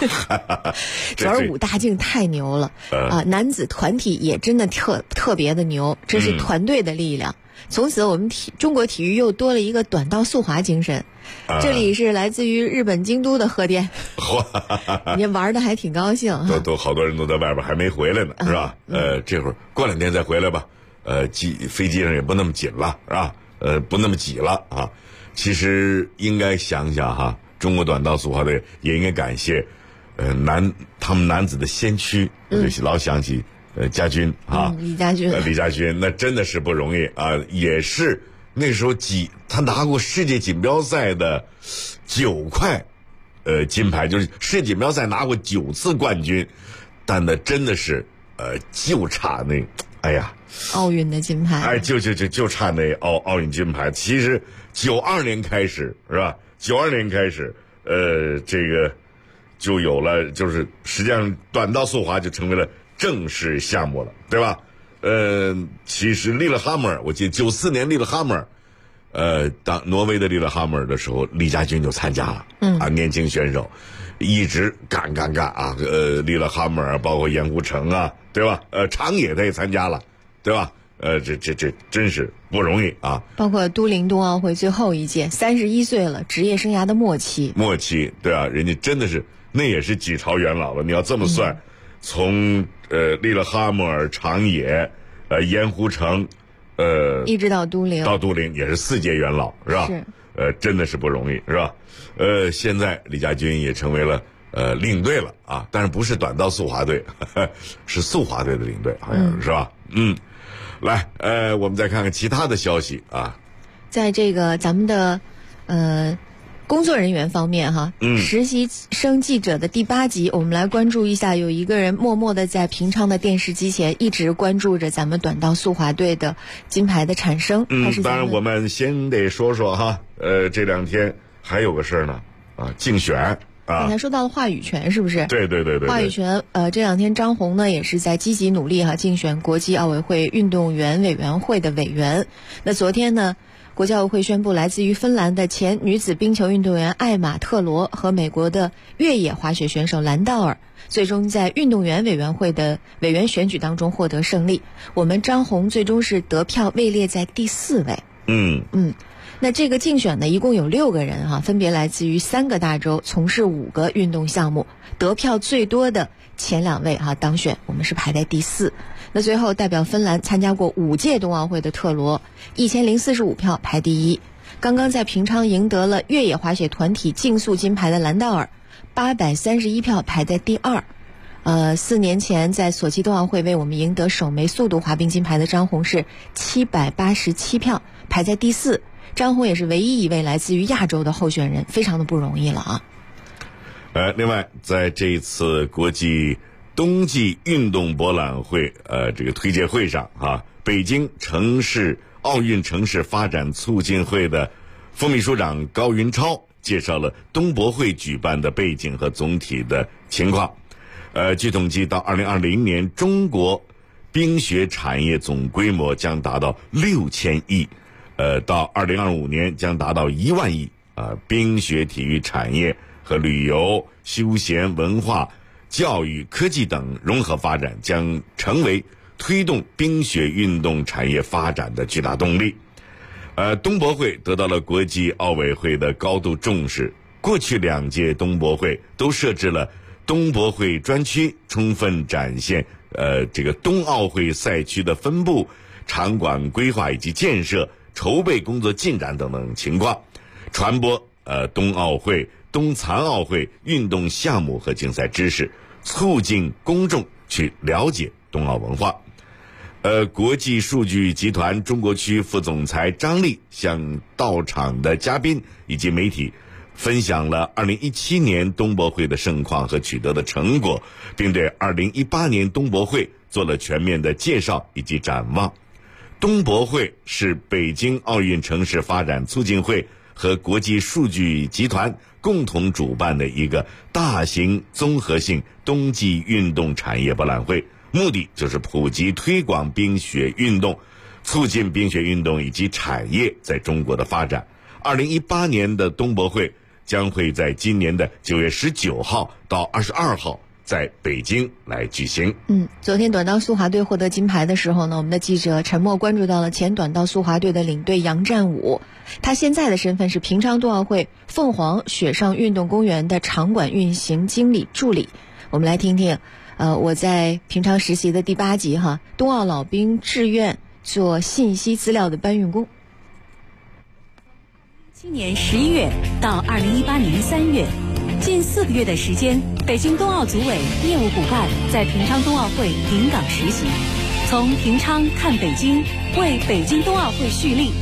主要是武大靖太牛了啊！男子团体也真的特别的牛，这是团队的力量。从此我们中国体育又多了一个短道速滑精神。这里是来自于日本京都的贺电，你玩的还挺高兴哈。 都好多人都在外边还没回来呢，是吧？这会儿过2天再回来吧。飞机上也不那么紧了，是吧？不那么挤了啊。其实应该想想哈，中国短道速滑队也应该感谢他们男子的先驱，我就老想起家军啊， 李家军那真的是不容易啊，也是那时候他拿过世界锦标赛的9块金牌，就是世界锦标赛拿过9次冠军，但那真的是就差那奥运的金牌， 就差那奥运金牌。其实92年开始是吧？92年开始，这个就有了，就是实际上短道速滑就成为了正式项目了，对吧？其实利勒哈默尔，我记得94年利勒哈默尔，当挪威的利勒哈默尔的时候，李家军就参加了，年轻选手一直干啊，利勒哈默尔包括盐湖城啊，对吧？长野他也参加了，对吧？这真是不容易啊！ 包括都灵冬奥会最后一届，31岁了，职业生涯的末期， 对啊，人家真的是那也是几朝元老了。你要这么算，从利勒哈默尔、长野、盐湖城， 一直到都灵也是4届元老，是吧？ 是， 真的是不容易，是吧？现在李家军也成为了领队了啊，但是不是短道速滑队，是速滑队的领队，好像是吧？来，我们再看看其他的消息啊。 在这个咱们的工作人员方面哈，实习生记者的第8集，我们来关注一下，有一个人默默的在平昌的电视机前一直关注着咱们短道速滑队的金牌的产生。 当然我们先得说说哈，这2天还有个事儿呢，竞选。 刚才说到了话语权，是不是？ 对。 话语权，这2天张红呢也是在积极努力竞选国际奥委会运动员委员会的委员。那昨天呢，国际奥委会宣布，来自于芬兰的前女子冰球运动员艾玛特罗和美国的越野滑雪选手兰道尔，最终在运动员委员会的委员选举当中获得胜利。我们张红最终是得票位列在第4位。那这个竞选呢，一共有6个人分别来自于3个大洲，从事5个运动项目，得票最多的前2位当选，我们是排在第4。那最后代表芬兰参加过5届冬奥会的特罗，1045票排第1。刚刚在平昌赢得了越野滑雪团体竞速金牌的兰道尔，831票排在第2。4年前在索契冬奥会为我们赢得首枚速度滑冰金牌的张红是787票排在第4。张红也是唯一一位来自于亚洲的候选人，非常的不容易了啊。 另外在这一次国际冬季运动博览会这个推介会上北京奥运城市发展促进会的副秘书长高云超介绍了冬博会举办的背景和总体的情况。据统计，到2020年，中国冰雪产业总规模将达到6000亿。到2025年将达到1万亿冰雪体育产业和旅游、休闲、文化、教育、科技等融合发展将成为推动冰雪运动产业发展的巨大动力。冬博会得到了国际奥委会的高度重视，过去2届冬博会都设置了冬博会专区，充分展现这个冬奥会赛区的分布、场馆规划以及建设、筹备工作进展等等情况，传播冬奥会、冬残奥会运动项目和竞赛知识，促进公众去了解冬奥文化。国际数据集团中国区副总裁张丽向到场的嘉宾以及媒体分享了2017年冬博会的盛况和取得的成果，并对2018年冬博会做了全面的介绍以及展望。冬博会是北京奥运城市发展促进会和国际数据集团共同主办的一个大型综合性冬季运动产业博览会，目的就是普及推广冰雪运动，促进冰雪运动以及产业在中国的发展。2018年的冬博会将会在今年的9月19号到22号在北京来举行。 昨天短道速滑队获得金牌的时候呢，我们的记者陈默关注到了前短道速滑队的领队杨占武，他现在的身份是平昌冬奥会凤凰雪上运动公园的场馆运行经理助理。我们来听听我在平昌实习的第8集冬奥老兵志愿做信息资料的搬运工。 今年11月到2018年3月，近4个月的时间，北京冬奥组委业务骨干在平昌冬奥会临港实习，从平昌看北京，为北京冬奥会蓄力。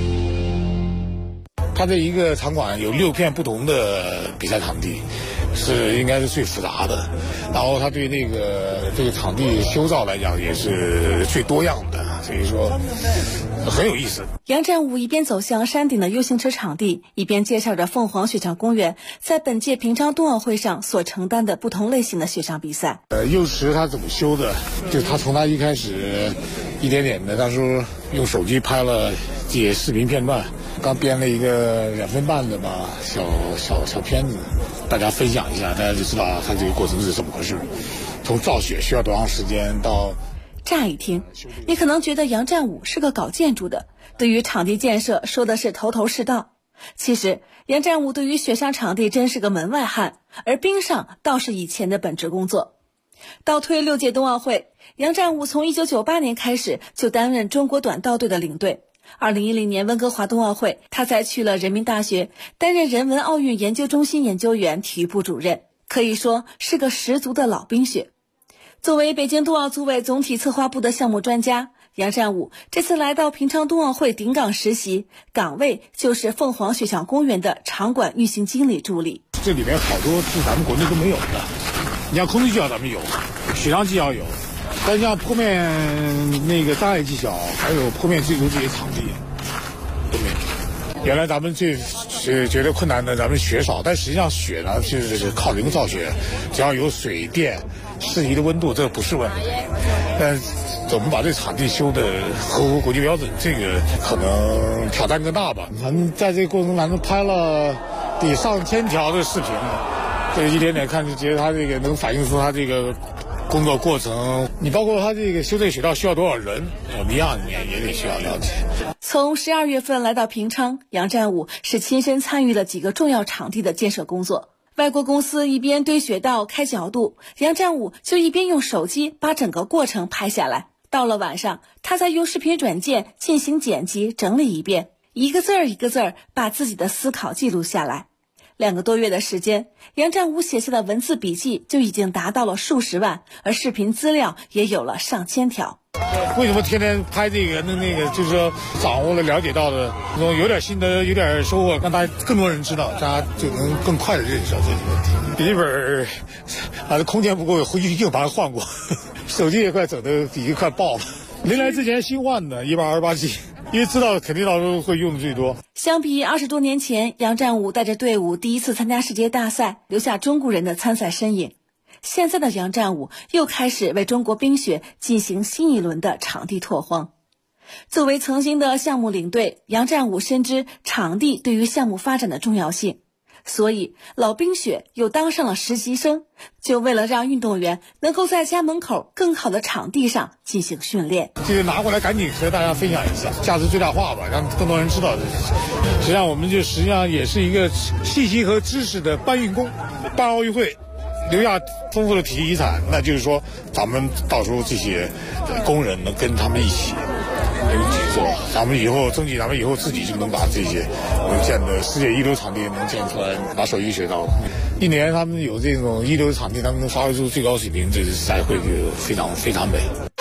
它这一个场馆有6片不同的比赛场地，应该是最复杂的，然后它对这个场地修造来讲也是最多样的，所以说很有意思。 杨占武一边走向山顶的 U 型车场地，一边介绍着凤凰雪上公园在本届平昌冬奥会上所承担的不同类型的雪上比赛。 幼池它怎么修的？就它从它一开始一点点的，当时用手机拍了这些视频片段，刚编了一个2分半的吧小片子，大家分享一下，大家就知道它这个过程是怎么回事。从造雪需要多长时间到。 乍一听，你可能觉得杨占武是个搞建筑的，对于场地建设说的是头头是道。其实杨占武对于雪上场地真是个门外汉，而冰上倒是以前的本职工作。倒推6届冬奥会，杨占武从1998年开始就担任中国短道队的领队。2010年温哥华冬奥会，他才去了人民大学担任人文奥运研究中心研究员、体育部主任，可以说是个十足的老冰雪。作为北京冬奥组委总体策划部的项目专家，杨占武这次来到平昌冬奥会顶港实习，岗位就是凤凰雪上公园的场馆运行经理助理。 这里面好多是咱们国内都没有的，你像空中技巧咱们有，雪上技巧有，但像坡面障碍技巧还有坡面追逐这些场地都没有。原来咱们最觉得困难的，咱们雪少，但实际上雪呢就是靠人造雪，只要有水电适宜的温度，这不是问题。但怎么把这场地修得合乎国际标准，这个可能挑战更大吧。咱们在这个过程当中拍了得上千条的视频，这个一点点看就觉得他这个能反映出他这个工作过程。你包括他这个修这个雪道需要多少人，我们样也得需要了解。 从12月份来到平昌，杨占武是亲身参与了几个重要场地的建设工作。外国公司一边堆雪道开角度，杨占武就一边用手机把整个过程拍下来。到了晚上，他再用视频软件进行剪辑整理一遍，一个字儿一个字儿把自己的思考记录下来。2个多月的时间，杨占武写下的文字笔记就已经达到了数十万，而视频资料也有了上千条。 为什么天天拍这个那个，就是说掌握了了解到的有点心得，有点收获，让大家更多人知道，大家就能更快的认识到这些问题。笔记本空间不够，硬把它换过，手机也快整的笔记快爆了。临来之前新换的128G，因为知道肯定到时候会用的最多。 相比20多年前，杨占武带着队伍第一次参加世界大赛，留下中国人的参赛身影。现在的杨占武又开始为中国冰雪进行新一轮的场地拓荒。作为曾经的项目领队，杨占武深知场地对于项目发展的重要性，所以老冰雪又当上了实习生，就为了让运动员能够在家门口更好的场地上进行训练。 这个拿过来赶紧和大家分享一下，价值最大化吧，让更多人知道。实际上我们实际上也是一个信息和知识的搬运工，办奥运会留下丰富的体育遗产，那就是说咱们到时候这些工人能跟他们一起做，咱们以后争取咱们以后自己就能把这些能建的世界一流场地能建出来，拿手艺学到。一年他们有这种一流场地，他们能发挥出最高水平，这赛会就非常非常美。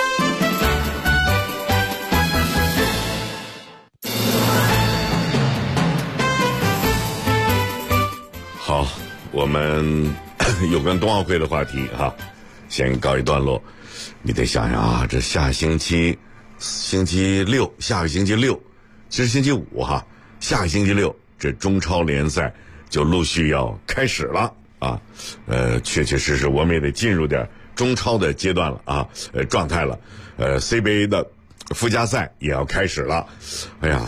好，我们有关冬奥会的话题先告一段落。你得想想这下星期六，下个星期六，其实星期五下个星期六这中超联赛就陆续要开始了确确实实我们也得进入点中超的阶段了状态了。CBA 的附加赛也要开始了。哎呀，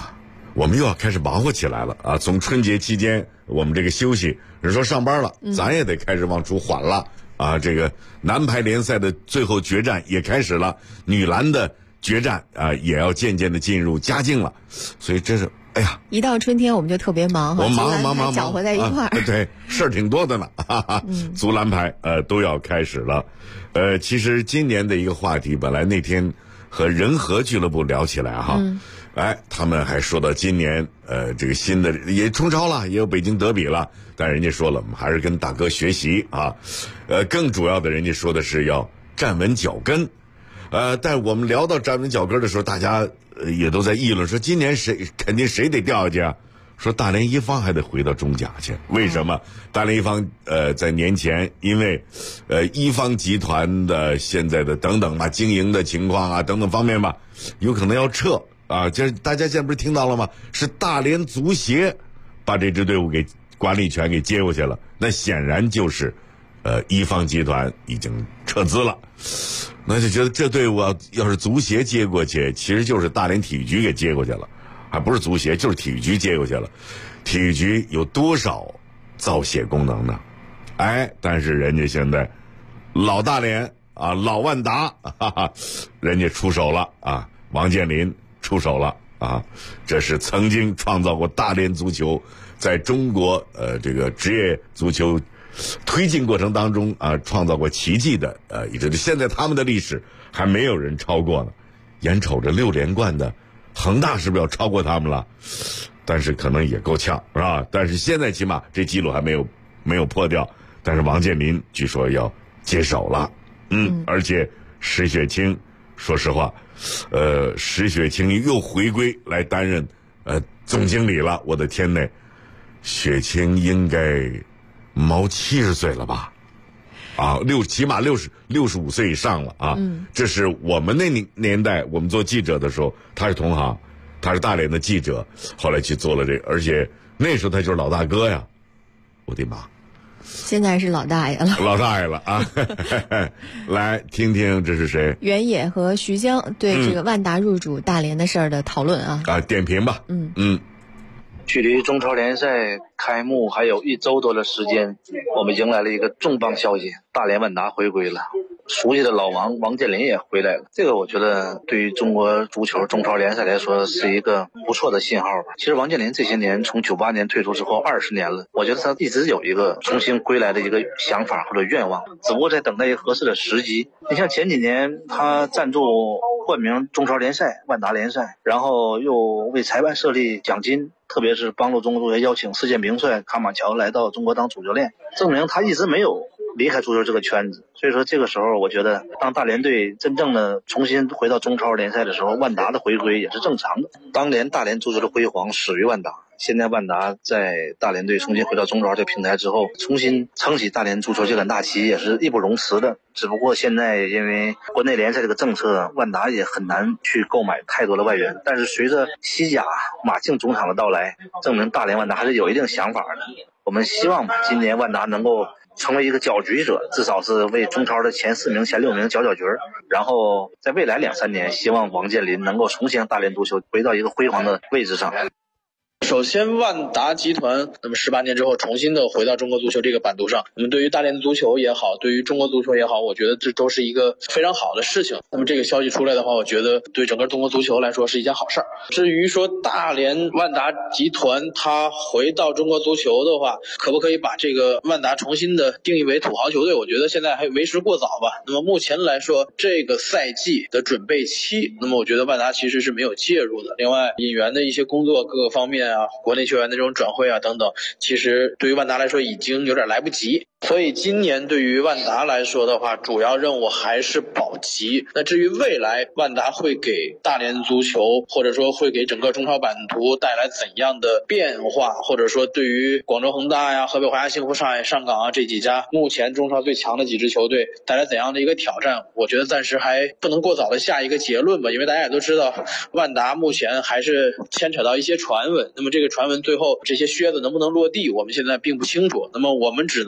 我们又要开始忙活起来了啊！从春节期间我们这个休息，人说上班了，咱也得开始往出缓了啊！这个男排联赛的最后决战也开始了，女篮的决战啊也要渐渐的进入佳境了，所以这是哎呀， 一到春天我们就特别忙哈， 我忙搅和在一块儿， 对，事儿挺多的呢，哈哈。足篮排都要开始了，其实今年的一个话题，本来那天和仁和俱乐部聊起来哈，他们还说到今年这个新的也冲超了，也有北京德比了，但人家说了，我们还是跟大哥学习啊，更主要的人家说的是要站稳脚跟。但我们聊到站稳脚跟的时候，大家也都在议论说，今年肯定谁得掉下去啊？说大连一方还得回到中甲去，为什么？大连一方在年前因为一方集团的现在的等等吧经营的情况啊等等方面吧，有可能要撤啊。这大家现在不是听到了吗？是大连足协把这支队伍给管理权给接过去了，那显然就是一方集团已经撤资了。那就觉得这队伍要是足协接过去，其实就是大连体育局给接过去了，还不是足协，就是体育局接过去了。体育局有多少造血功能呢？但是人家现在老大连啊，老万达，哈哈，人家出手了啊，王健林出手了啊，这是曾经创造过大连足球在中国这个职业足球推进过程当中创造过奇迹的一支，现在他们的历史还没有人超过呢。眼瞅着6连冠的恒大是不是要超过他们了？但是可能也够呛，是吧？但是现在起码这记录还没有破掉。但是王健林据说要接手了，而且石雪清，说实话，石雪清又回归来担任总经理了。我的天呐，雪清应该毛70岁了吧？起码65岁以上了啊！这是我们那年代，我们做记者的时候，他是同行，他是大连的记者，后来去做了这个，而且那时候他就是老大哥呀！我的妈！ 现在是老大爷了， 老大爷了啊！来听听这是谁？ 原野和徐江对这个万达入主大连的事儿的讨论啊！ 点评吧。 距离中超联赛开幕还有1周多的时间，我们迎来了一个重磅消息，大连万达回归了，熟悉的老王健林也回来了。这个我觉得对于中国足球中超联赛来说是一个不错的信号吧。其实王健林这些年从98年退出之后20年了，我觉得他一直有一个重新归来的一个想法或者愿望，只不过在等待一个合适的时机。你像前几年他赞助冠名中超联赛万达联赛，然后又为裁判设立奖金，特别是帮助中国足协邀请世界名帅卡马乔来到中国当主教练，证明他一直没有离开足球这个圈子。所以说这个时候我觉得当大连队真正的重新回到中超联赛的时候，万达的回归也是正常的。当年大连足球的辉煌始于万达，现在万达在大连队重新回到中超这个平台之后，重新撑起大连足球这杆大旗也是义不容辞的。只不过现在因为国内联赛这个政策，万达也很难去购买太多的外援，但是随着西甲马竞总场的到来，证明大连万达还是有一定想法的。我们希望今年万达能够成为一个搅局者，至少是为中超的前4名前6名搅局，然后在未来2-3年，希望王健林能够重新让大连足球回到一个辉煌的位置上。 首先，万达集团那么18年之后重新的回到中国足球这个版图上，那么对于大连的足球也好，对于中国足球也好，我觉得这都是一个非常好的事情。那么这个消息出来的话，我觉得对整个中国足球来说是一件好事儿。至于说大连万达集团它回到中国足球的话，可不可以把这个万达重新的定义为土豪球队，我觉得现在还为时过早吧。那么目前来说，这个赛季的准备期，那么我觉得万达其实是没有介入的。另外，引援的一些工作各个方面国内球员的这种转会等等，其实对于万达来说已经有点来不及。所以今年对于万达来说的话，主要任务还是保级。那至于未来万达会给大连足球，或者说会给整个中超版图带来怎样的变化，或者说对于广州恒大河北华夏幸福、上海上港这几家目前中超最强的几支球队带来怎样的一个挑战，我觉得暂时还不能过早的下一个结论吧。因为大家也都知道，万达目前还是牵扯到一些传闻，那么这个传闻最后这些靴子能不能落地，我们现在并不清楚。那么我们只能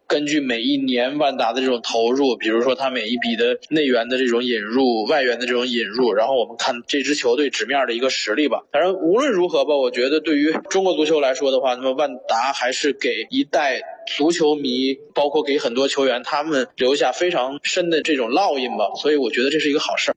根据每一年万达的这种投入，比如说他每一笔的内援的这种引入，外援的这种引入，然后我们看这支球队纸面的一个实力吧。当然无论如何吧，我觉得对于中国足球来说的话，那么万达还是给一代足球迷，包括给很多球员，他们留下非常深的这种烙印吧，所以我觉得这是一个好事。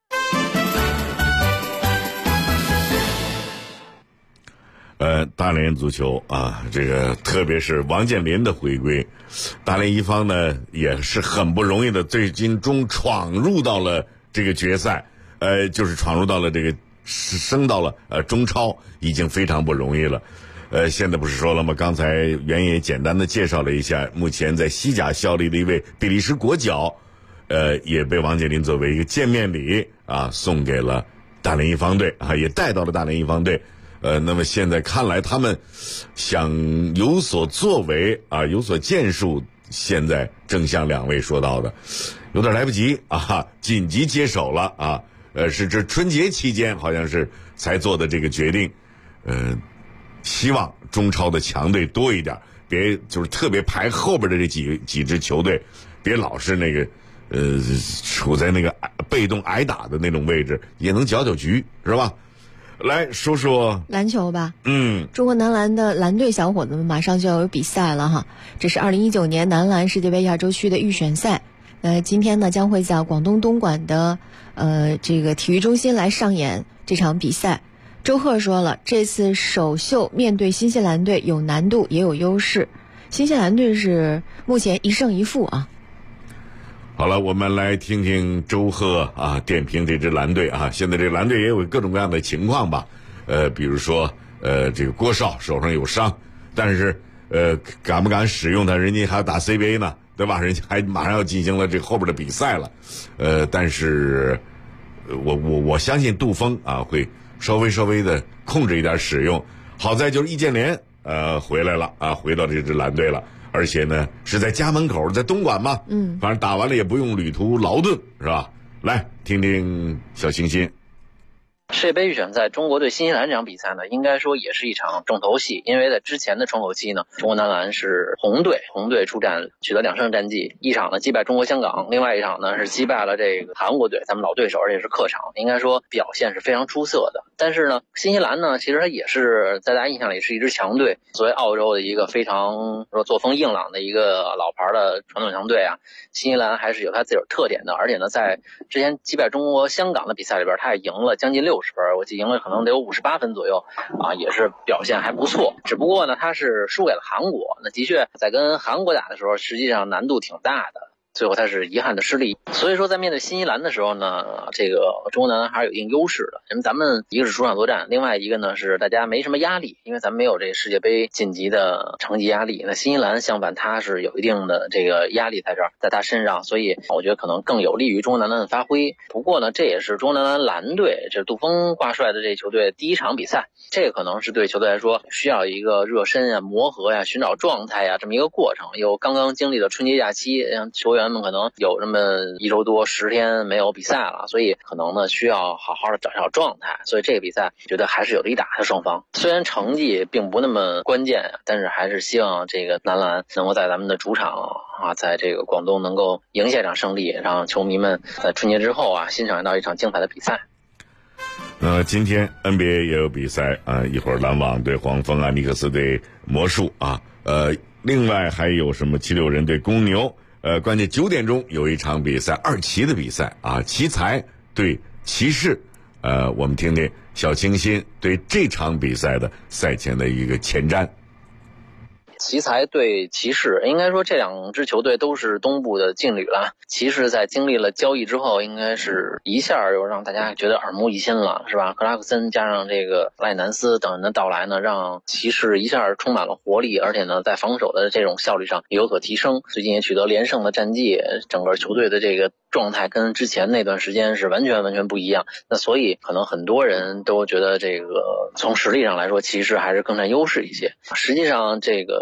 大连足球啊，这个特别是王健林的回归，大连一方呢也是很不容易的，最终闯入到了这个决赛，就是闯入到了这个升到了中超，已经非常不容易了。现在不是说了吗？刚才袁也简单的介绍了一下，目前在西甲效力的一位比利时国脚，也被王健林作为一个见面礼啊送给了大连一方队啊，也带到了大连一方队。那么现在看来他们想有所作为啊，有所建树，现在正像两位说到的，有点来不及啊，紧急接手了啊。是这春节期间好像是才做的这个决定。希望中超的强队多一点，别就是特别排后边的这几支球队，别老是那个处在那个被动挨打的那种位置，也能搅局，是吧？来说说篮球吧。中国男篮的篮队小伙子们马上就要有比赛了哈。这是2019年男篮世界杯亚洲区的预选赛。今天呢将会在广东东莞的这个体育中心来上演这场比赛。周贺说了，这次首秀面对新西兰队有难度也有优势。新西兰队是目前1胜1负啊。 好了，我们来听听周贺啊点评这支蓝队啊。现在这蓝队也有各种各样的情况吧，比如说这个郭少手上有伤，但是敢不敢使用他？人家还要打 CBA 呢，对吧？人家还马上要进行了这后边的比赛了，但是我相信杜锋啊会稍微的控制一点使用。好在就是易建联回来了啊，回到这支蓝队了。而且呢，是在家门口，在东莞嘛，反正打完了也不用旅途劳顿，是吧？来听听小清新。 世界杯预选赛中国对新西兰这场比赛呢，应该说也是一场重头戏，因为在之前的窗口期呢，中国男篮是红队出战取得2胜战绩，一场呢击败中国香港，另外一场呢是击败了这个韩国队，咱们老对手，而且是客场，应该说表现是非常出色的。但是呢，新西兰呢，其实它也是在大家印象里是一支强队，作为澳洲的一个非常说作风硬朗的一个老牌的传统强队啊，新西兰还是有它自己的特点的，而且呢，在之前击败中国香港的比赛里边，它也赢了将近60分，我记得赢了可能得有58分左右啊，也是表现还不错。只不过呢，它是输给了韩国，那的确在跟韩国打的时候，实际上难度挺大的。最后他是遗憾的失利，所以说在面对新西兰的时候呢，这个中国男篮还是有一定优势的。因为咱们一个是主场作战，另外一个呢是大家没什么压力，因为咱们没有这个世界杯晋级的成绩压力。那新西兰相反，他是有一定的这个压力在这儿，在他身上，所以我觉得可能更有利于中国男篮的发挥。不过呢，这也是中国男篮蓝队，这是杜锋挂帅的这球队第一场比赛，这个可能是对球队来说需要一个热身啊、磨合呀、寻找状态呀这么一个过程。有刚刚经历了春节假期，让球员们可能有这么1周多10天没有比赛了，所以可能呢需要好好的找找状态。所以这个比赛觉得还是有的一打的双方，虽然成绩并不那么关键，但是还是希望这个男篮能够在咱们的主场啊，在这个广东能够赢下一场胜利，让球迷们在春节之后啊欣赏到一场精彩的比赛。 今天 NBA 也有比赛啊，一会儿篮网对黄蜂啊，尼克斯对魔术啊，另外还有什么76人对公牛。关键9点钟有一场比赛，2旗的比赛啊，奇才对骑士。我们听听小清新对这场比赛的赛前的一个前瞻。 奇才对骑士，应该说这两支球队都是东部的劲旅了。骑士在经历了交易之后，应该是一下又让大家觉得耳目一新了，是吧？克拉克森加上这个赖南斯等人的到来呢，让骑士一下充满了活力，而且呢，在防守的这种效率上也有所提升。最近也取得连胜的战绩，整个球队的这个状态跟之前那段时间是完全不一样。那所以可能很多人都觉得这个从实力上来说，骑士还是更占优势一些。实际上，这个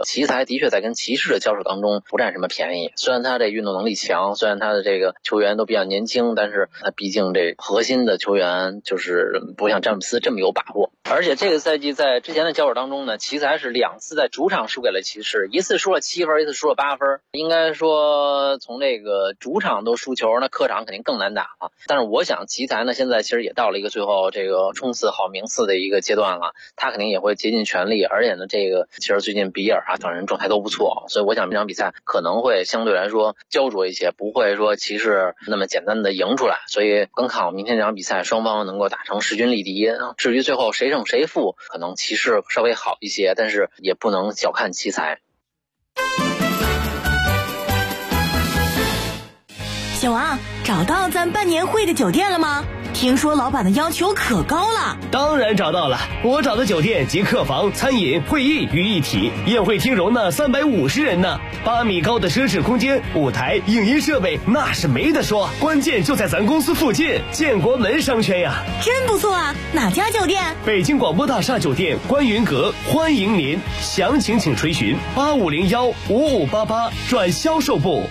奇才的确在跟骑士的交手当中不占什么便宜。虽然他这运动能力强，虽然他的这个球员都比较年轻，但是他毕竟这核心的球员就是不像詹姆斯这么有把握。而且这个赛季在之前的交手当中呢，奇才是2次在主场输给了骑士，一次输了7分，一次输了8分。应该说从这个主场都输球，那客场肯定更难打啊。但是我想奇才呢现在其实也到了一个最后这个冲刺好名次的一个阶段了，他肯定也会竭尽全力。而且呢这个其实最近比尔啊等人状态都不错，所以我想这场比赛可能会相对来说焦灼一些，不会说骑士那么简单的赢出来。所以更看好明天这场比赛双方能够打成势均力敌。至于最后谁胜谁负，可能骑士稍微好一些，但是也不能小看奇才。 小王，找到咱办年会的酒店了吗？听说老板的要求可高了。 当然找到了，我找的酒店集客房、餐饮、会议于一体，宴会厅容纳350人呢，8米高的奢侈空间，舞台、影音设备那是没得说，关键就在咱公司附近，建国门商圈呀。 真不错啊，哪家酒店？ 北京广播大厦酒店观云阁，欢迎您，详情请垂询8501-5588转销售部。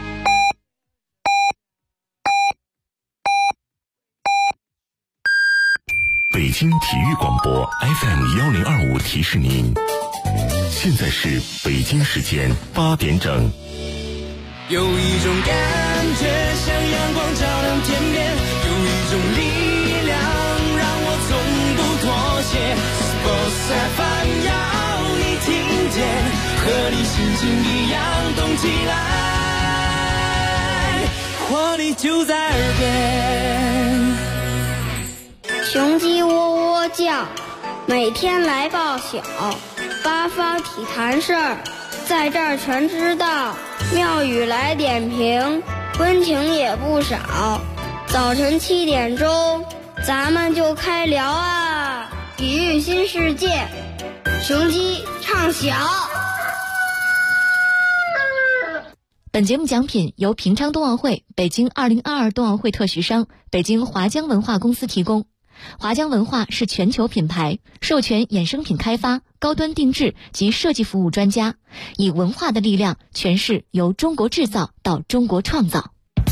北京体育广播 FM1025提示您，现在是北京时间8点整。 有一种感觉像阳光照亮天边，有一种力量让我从不妥协。Sports FM 要你听见，和你心情一样动起来，活力就在耳边。 雄鸡喔喔叫，每天来报晓，八方体坛事儿，在这儿全知道。妙语来点评，温情也不少。早晨7点钟，咱们就开聊啊！体育新世界，雄鸡唱晓。 本节目奖品由平昌冬奥会、北京2022冬奥会特许商北京华江文化公司提供。华江文化是全球品牌，授权衍生品开发、高端定制及设计服务专家，以文化的力量诠释由中国制造到中国创造。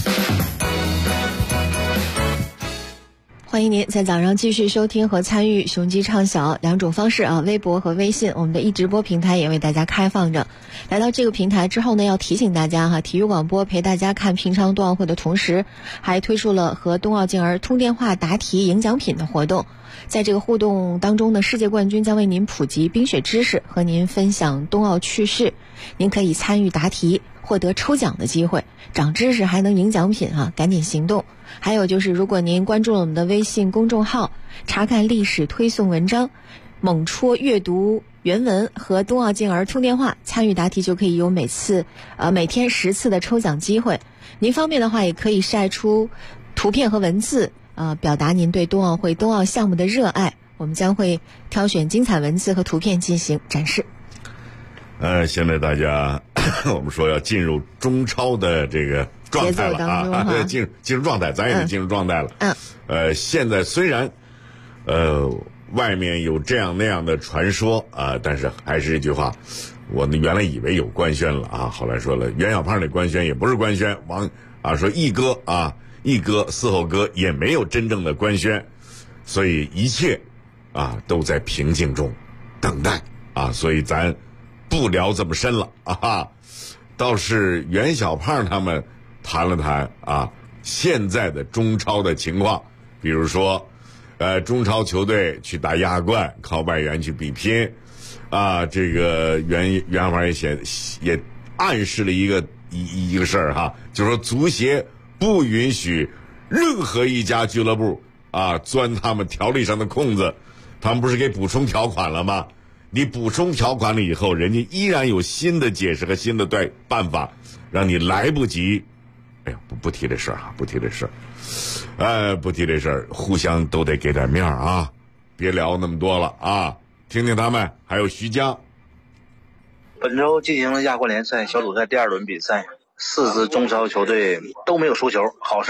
欢迎您在早上继续收听和参与雄鸡畅晓2种方式啊，微博和微信，我们的一直播平台也为大家开放着。来到这个平台之后呢，要提醒大家哈，体育广播陪大家看平昌冬奥会的同时，还推出了和冬奥健儿通电话答题赢奖品的活动。在这个互动当中呢，世界冠军将为您普及冰雪知识，和您分享冬奥趣事。您可以参与答题，获得抽奖的机会，长知识还能赢奖品啊，赶紧行动。还有就是，如果您关注了我们的微信公众号，查看历史推送文章，猛戳阅读原文和冬奥健儿通电话，参与答题就可以有每天10次的抽奖机会。您方便的话，也可以晒出图片和文字，表达您对冬奥会、冬奥项目的热爱。我们将会挑选精彩文字和图片进行展示。 现在大家我们说要进入中超的这个状态了啊，进入状态，咱也得进入状态了。现在虽然外面有这样那样的传说啊，但是还是一句话，我原来以为有官宣了啊，后来说了袁小胖的官宣也不是官宣，说一哥四后哥也没有真正的官宣，所以一切都在平静中等待啊，所以咱不聊这么深了啊。倒是袁小胖他们谈了谈现在的中超的情况，比如说中超球队去打亚冠，靠外援去比拼这个袁小胖也暗示了一个事儿哈，就是说足协不允许任何一家俱乐部钻他们条例上的空子。他们不是给补充条款了吗？你补充条款了以后，人家依然有新的解释和新的办法，让你来不及。哎呀，不提这事儿不提这事儿，互相都得给点面啊，别聊那么多了啊，听听他们。还有徐江， 本周进行了亚冠联赛小组赛第2轮比赛，4支中超球队都没有输球，好事。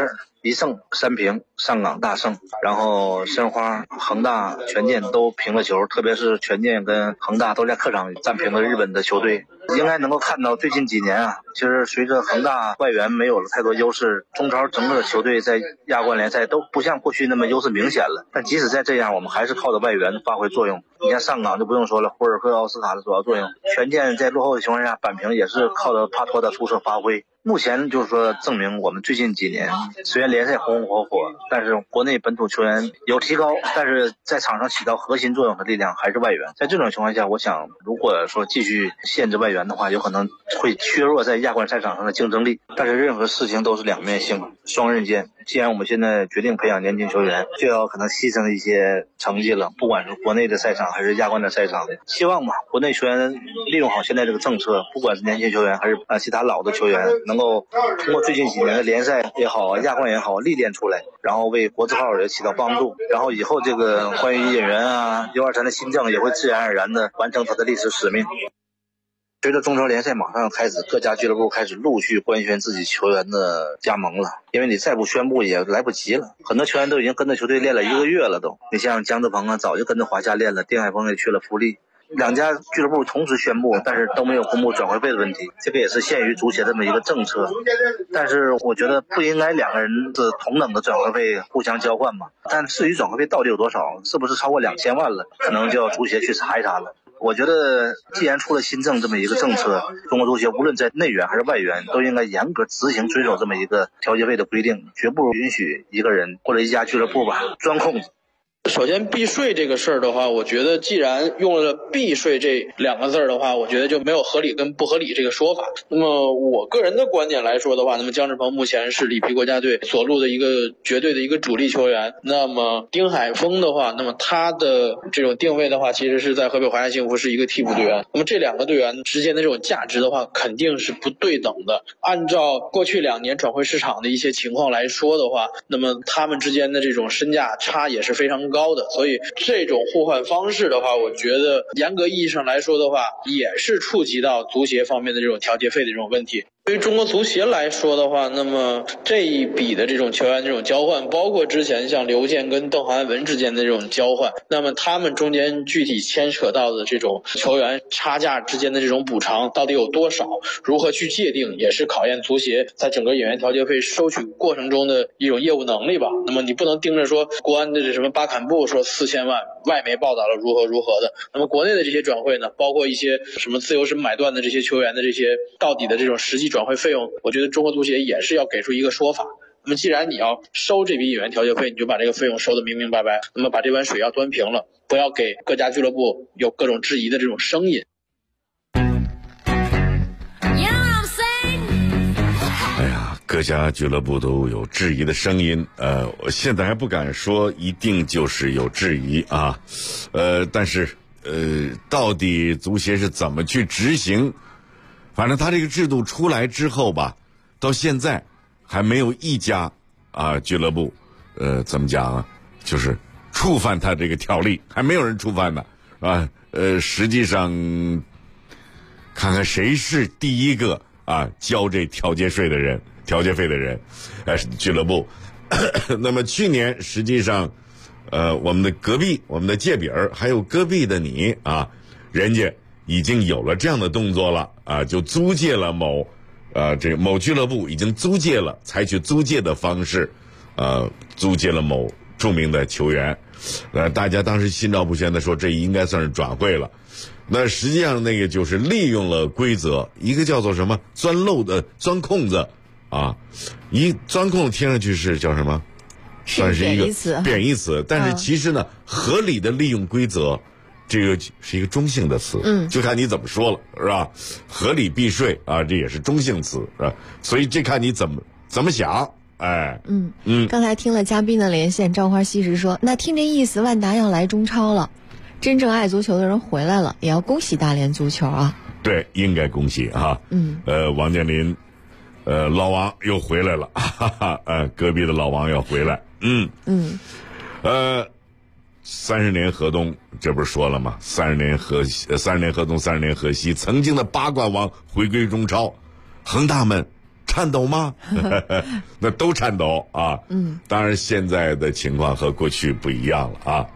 1胜3平，上港大胜，然后申花、恒大、权健都平了球，特别是权健跟恒大都在客场战平了日本的球队。应该能够看到最近几年啊，其实随着恒大外援没有了太多优势，中超整个球队在亚冠联赛都不像过去那么优势明显了。但即使在这样，我们还是靠着外援发挥作用。你像上港就不用说了，霍尔克、奥斯卡的主要作用，权健在落后的情况下扳平也是靠着帕托的出色发挥。目前就是说证明我们最近几年虽然联赛红红火火，但是国内本土球员有提高，但是在场上起到核心作用的力量还是外援。在这种情况下，我想如果说继续限制外援的话，有可能会削弱在亚冠赛场上的竞争力。但是任何事情都是两面性，双刃剑。既然我们现在决定培养年轻球员，就要可能牺牲一些成绩了，不管是国内的赛场还是亚冠的赛场。希望吧，国内球员利用好现在这个政策，不管是年轻球员还是其他老的球员，能够通过最近几年的联赛也好，亚冠也好，历练出来，然后为国字号也起到帮助。然后以后这个关于引援啊、U23的新政也会自然而然的完成它的历史使命。随着中超联赛马上要开始，各家俱乐部开始陆续官宣自己球员的加盟了，因为你再不宣布也来不及了。很多球员都已经跟着球队练了1个月了都。你像姜志鹏啊，早就跟着华夏练了，丁海峰也去了富力。2家俱乐部同时宣布，但是都没有公布转会费的问题，这个也是限于足协这么一个政策。但是我觉得不应该2个人的同等的转会费互相交换嘛。但至于转会费到底有多少，是不是超过2000万了，可能就要足协去查一查了。我觉得既然出了新政这么一个政策，中国足协无论在内援还是外援都应该严格执行遵守这么一个调节费的规定，绝不允许一个人或者一家俱乐部吧钻空子。 首先避税这个事儿的话，我觉得既然用了避税这2个字的话，我觉得就没有合理跟不合理这个说法。那么我个人的观点来说的话，那么姜志鹏目前是里皮国家队所录的一个绝对的一个主力球员。那么丁海峰的话，那么他的这种定位的话，其实是在河北华夏幸福是一个替补队员。那么这2个队员之间的这种价值的话，肯定是不对等的。按照过去2年转会市场的一些情况来说的话，那么他们之间的这种身价差也是非常高的，所以这种互换方式的话，我觉得严格意义上来说的话，也是触及到足协方面的这种调节费的这种问题。对于中国足协来说的话，那么这一笔的这种球员这种交换，包括之前像刘健跟邓涵文之间的这种交换，那么他们中间具体牵扯到的这种球员差价之间的这种补偿到底有多少，如何去界定，也是考验足协在整个引援调节费收取过程中的一种业务能力吧。那么你不能盯着说国安的这什么巴坎布说4000万，外媒报道了如何如何的，那么国内的这些转会呢，包括一些什么自由身买断的这些球员的这些到底的这种实际转会费用，我觉得中国足协也是要给出一个说法。那么既然你要收这笔引援调节费，你就把这个费用收得明明白白，那么把这碗水要端平了，不要给各家俱乐部有各种质疑的这种声音。 哎呀，各家俱乐部都有质疑的声音，我现在还不敢说一定就是有质疑啊，但是到底足协是怎么去执行？反正他这个制度出来之后吧，到现在还没有一家俱乐部怎么讲啊，就是触犯他这个条例，还没有人触犯呢啊。实际上看看谁是第一个交这调节费的人，俱乐部。那么去年实际上我们的隔壁，我们的界比儿还有隔壁的你人家已经有了这样的动作了就租借了这个某俱乐部已经租借了，采取租借的方式租借了某著名的球员。大家当时心照不宣的说这应该算是转会了。那实际上那个就是利用了规则，一个叫做什么钻空子一钻空听上去是叫什么，算是一个贬义词，但是其实呢合理的利用规则这个是一个中性的词，就看你怎么说了，是吧？合理避税这也是中性词，是吧？所以这看你怎么想。 刚才听了嘉宾的连线，赵花西时说，那听这意思，万达要来中超了，真正爱足球的人回来了，也要恭喜大连足球啊。 对，应该恭喜王健林老王又回来了，隔壁的老王要回来。30年河东，这不是说了吗？30年河东，30年河西，曾经的8冠王回归中超，恒大们颤抖吗？那都颤抖啊。当然现在的情况和过去不一样了啊。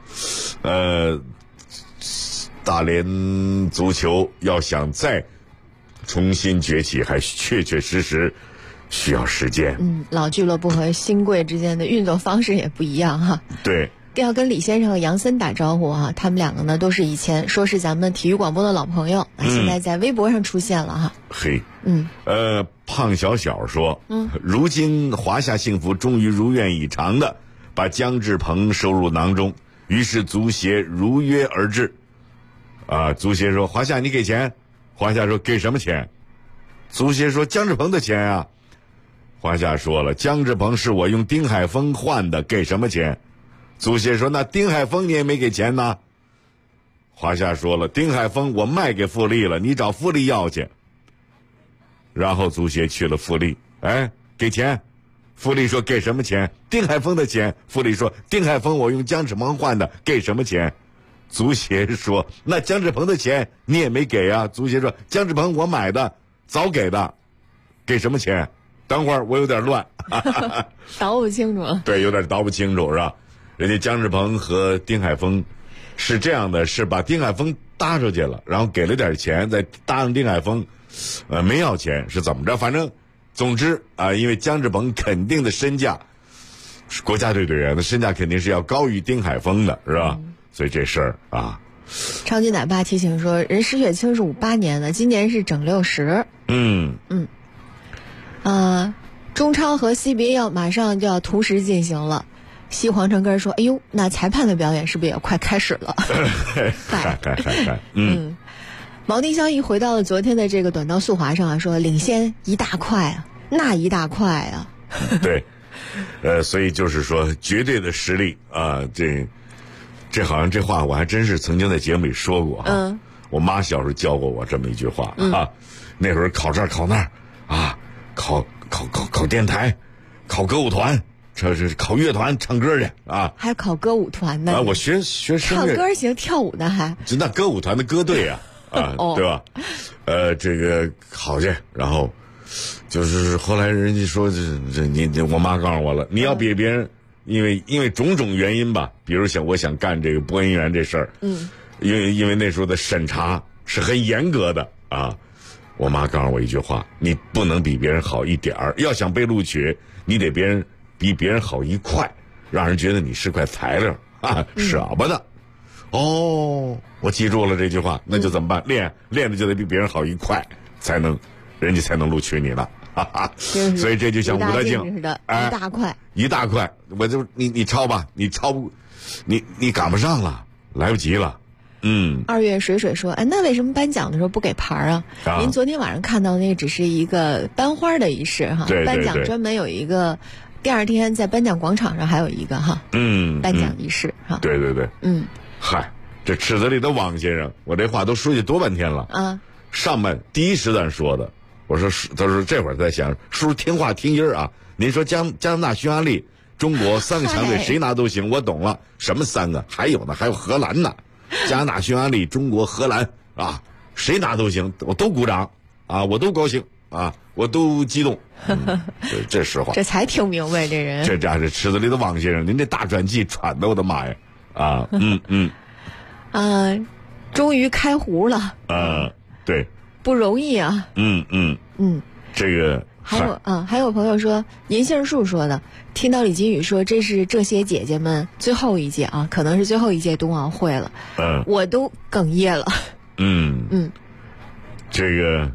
大连足球要想再重新崛起，还确确实实需要时间。 老俱乐部和新贵之间的运作方式也不一样哈。 对。 要跟李先生和杨森打招呼哈，他们两个呢都是以前说是咱们体育广播的老朋友，现在在微博上出现了哈。 嘿，胖小小说，如今华夏幸福终于如愿以偿的把姜志鹏收入囊中，于是足协如约而至。足协说华夏你给钱，华夏说给什么钱？足协说姜志鹏的钱啊。华夏说了姜志鹏是我用丁海峰换的，给什么钱？足协说那丁海峰你也没给钱呢。华夏说了丁海峰我卖给富力了，你找富力要去。然后足协去了富力，给钱。富力说给什么钱？丁海峰的钱。富力说丁海峰我用姜志鹏换的，给什么钱？足协说那姜志鹏的钱你也没给啊。足协说姜志鹏我买的，早给的，给什么钱？等会儿我有点乱倒不清楚了。 对，有点倒不清楚是吧？人家姜志鹏和丁海峰是这样的，是把丁海峰搭出去了，然后给了点钱，再搭上丁海峰，没要钱是怎么着？反正，总之因为姜志鹏肯定的身价，国家队队员的身价肯定是要高于丁海峰的，是吧？所以这事儿啊。 超级奶爸提醒说，人石雪清是58年的，今年是整60。中超和 CBA 要马上就要同时进行了。西皇城根说：“哎呦，那裁判的表演是不是也快开始了？”锚定效应回到了昨天的这个短道速滑上说领先一大块啊，那一大块啊。 对，所以就是说绝对的实力啊，这好像这话我还真是曾经在节目里说过哈。我妈小时候教过我这么一句话啊，那会儿考这儿考那儿啊，考电台，考歌舞团。这是考乐团唱歌去啊， 还考歌舞团呢。 我学声乐， 唱歌行，跳舞呢还。 就那歌舞团的歌队对吧？这个考去，然后就是后来人家说我妈告诉我了，你要比别人，因为种种原因吧，比如我想干这个播音员这事儿，因为那时候的审查是很严格的啊。我妈告诉我一句话，你不能比别人好一点儿，要想被录取，你得比别人好一块，让人觉得你是块材料啊，舍不得。我记住了这句话，那就怎么办？练的就得比别人好一块，人家才能录取你了。所以这就像武大靖似的，一大块， 我就你抄吧，你抄不，你赶不上了，来不及了。 2月水水说，那为什么颁奖的时候不给牌啊？您昨天晚上看到那个只是一个颁花的仪式哈，颁奖专门有一个。第二天在颁奖广场上还有一个颁奖仪式哈。 对，嗨，这池子里的王先生，我这话都说去多半天了啊。上半第一时段说的，我说他说这会儿在想，叔听话听音儿啊。您说加拿大、匈牙利、中国3个强队谁拿都行，我懂了。什么3个？还有呢，还有荷兰呢。加拿大、匈牙利、中国、荷兰啊，谁拿都行，我都鼓掌啊，我都高兴啊，我都激动。这实话， 这才听明白这人。 这家是池子里的王先生，您这大转季喘的我的妈呀！ 终于开壶了。 对， 不容易啊。 这个还有朋友说，银杏树说的，听到李金宇说这是这些姐姐们最后一届啊，可能是最后一届冬奥会了。我都哽咽了。 这个。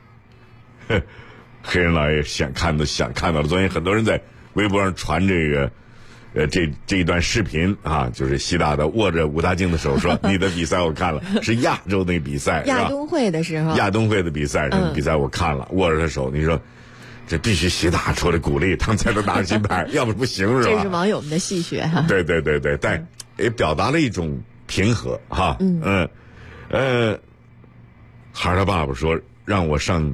黑人老爷想看到了，昨天很多人在微博上传这个，这一段视频啊，就是习大大握着武大靖的手说：“你的比赛我看了，是亚洲那比赛， 亚冬会的时候， 亚冬会的比赛，比赛我看了，握着他手，你说这必须习大出来鼓励，他们才能拿金牌，要不行是吧？” 这是网友们的戏谑哈。 对，但也表达了一种平和哈。孩儿他爸爸说让我上。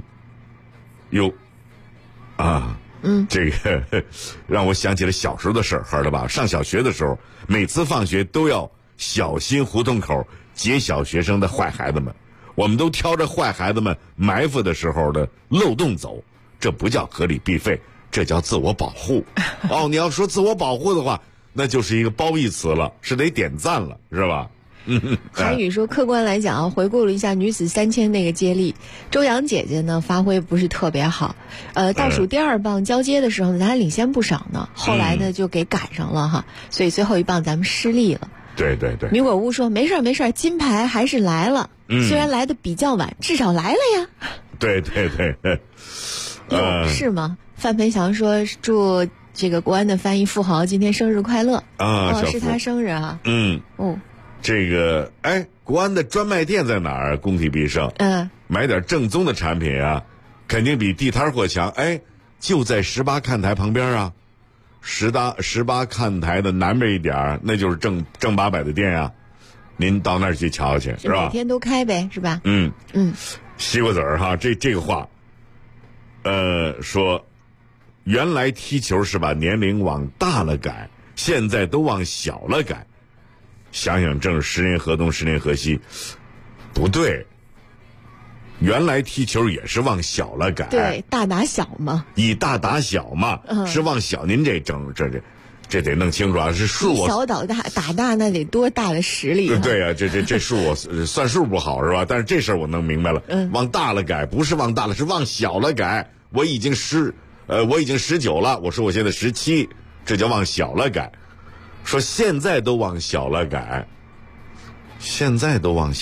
这个让我想起了小时候的事儿。孩儿他爸上小学的时候，每次放学都要小心胡同口截小学生的坏孩子们，我们都挑着坏孩子们埋伏的时候的漏洞走， 这不叫合理避废，这叫自我保护。哦，你要说自我保护的话，那就是一个褒义词了，是得点赞了，是吧？ 韩宇说，客观来讲，回顾了一下女子3000那个接力，周洋姐姐呢发挥不是特别好，倒数第2棒交接的时候呢，咱还领先不少呢，后来呢就给赶上了哈，所以最后一棒咱们失利了。 对对对。 米果屋说，没事，金牌还是来了，虽然来的比较晚，至少来了呀。 对对对。 是吗？范培祥说，祝这个国安的翻译富豪今天生日快乐啊！是他生日啊。 这个国安的专卖店在哪儿？工体必胜。买点正宗的产品啊，肯定比地摊货强。就在18看台旁边啊，18看台的南边一点，那就是正800的店啊。您到那儿去瞧去，是吧？ 每天都开呗，是吧？ 西瓜子儿哈，这个话，说原来踢球是把年龄往大了改，现在都往小了改。想想正是10年河东10年河西，不对，原来踢球也是往小了改， 对，大打小嘛， 以大打小嘛，是往小。您这得弄清楚啊，是数我小打大那得多大的实力？ 对呀，这数我算数不好是吧？但是这事儿我弄明白了，往大了改不是往大了，是往小了改。我已经19了，我说我现在17，这叫往小了改。说现在都往小了改，现在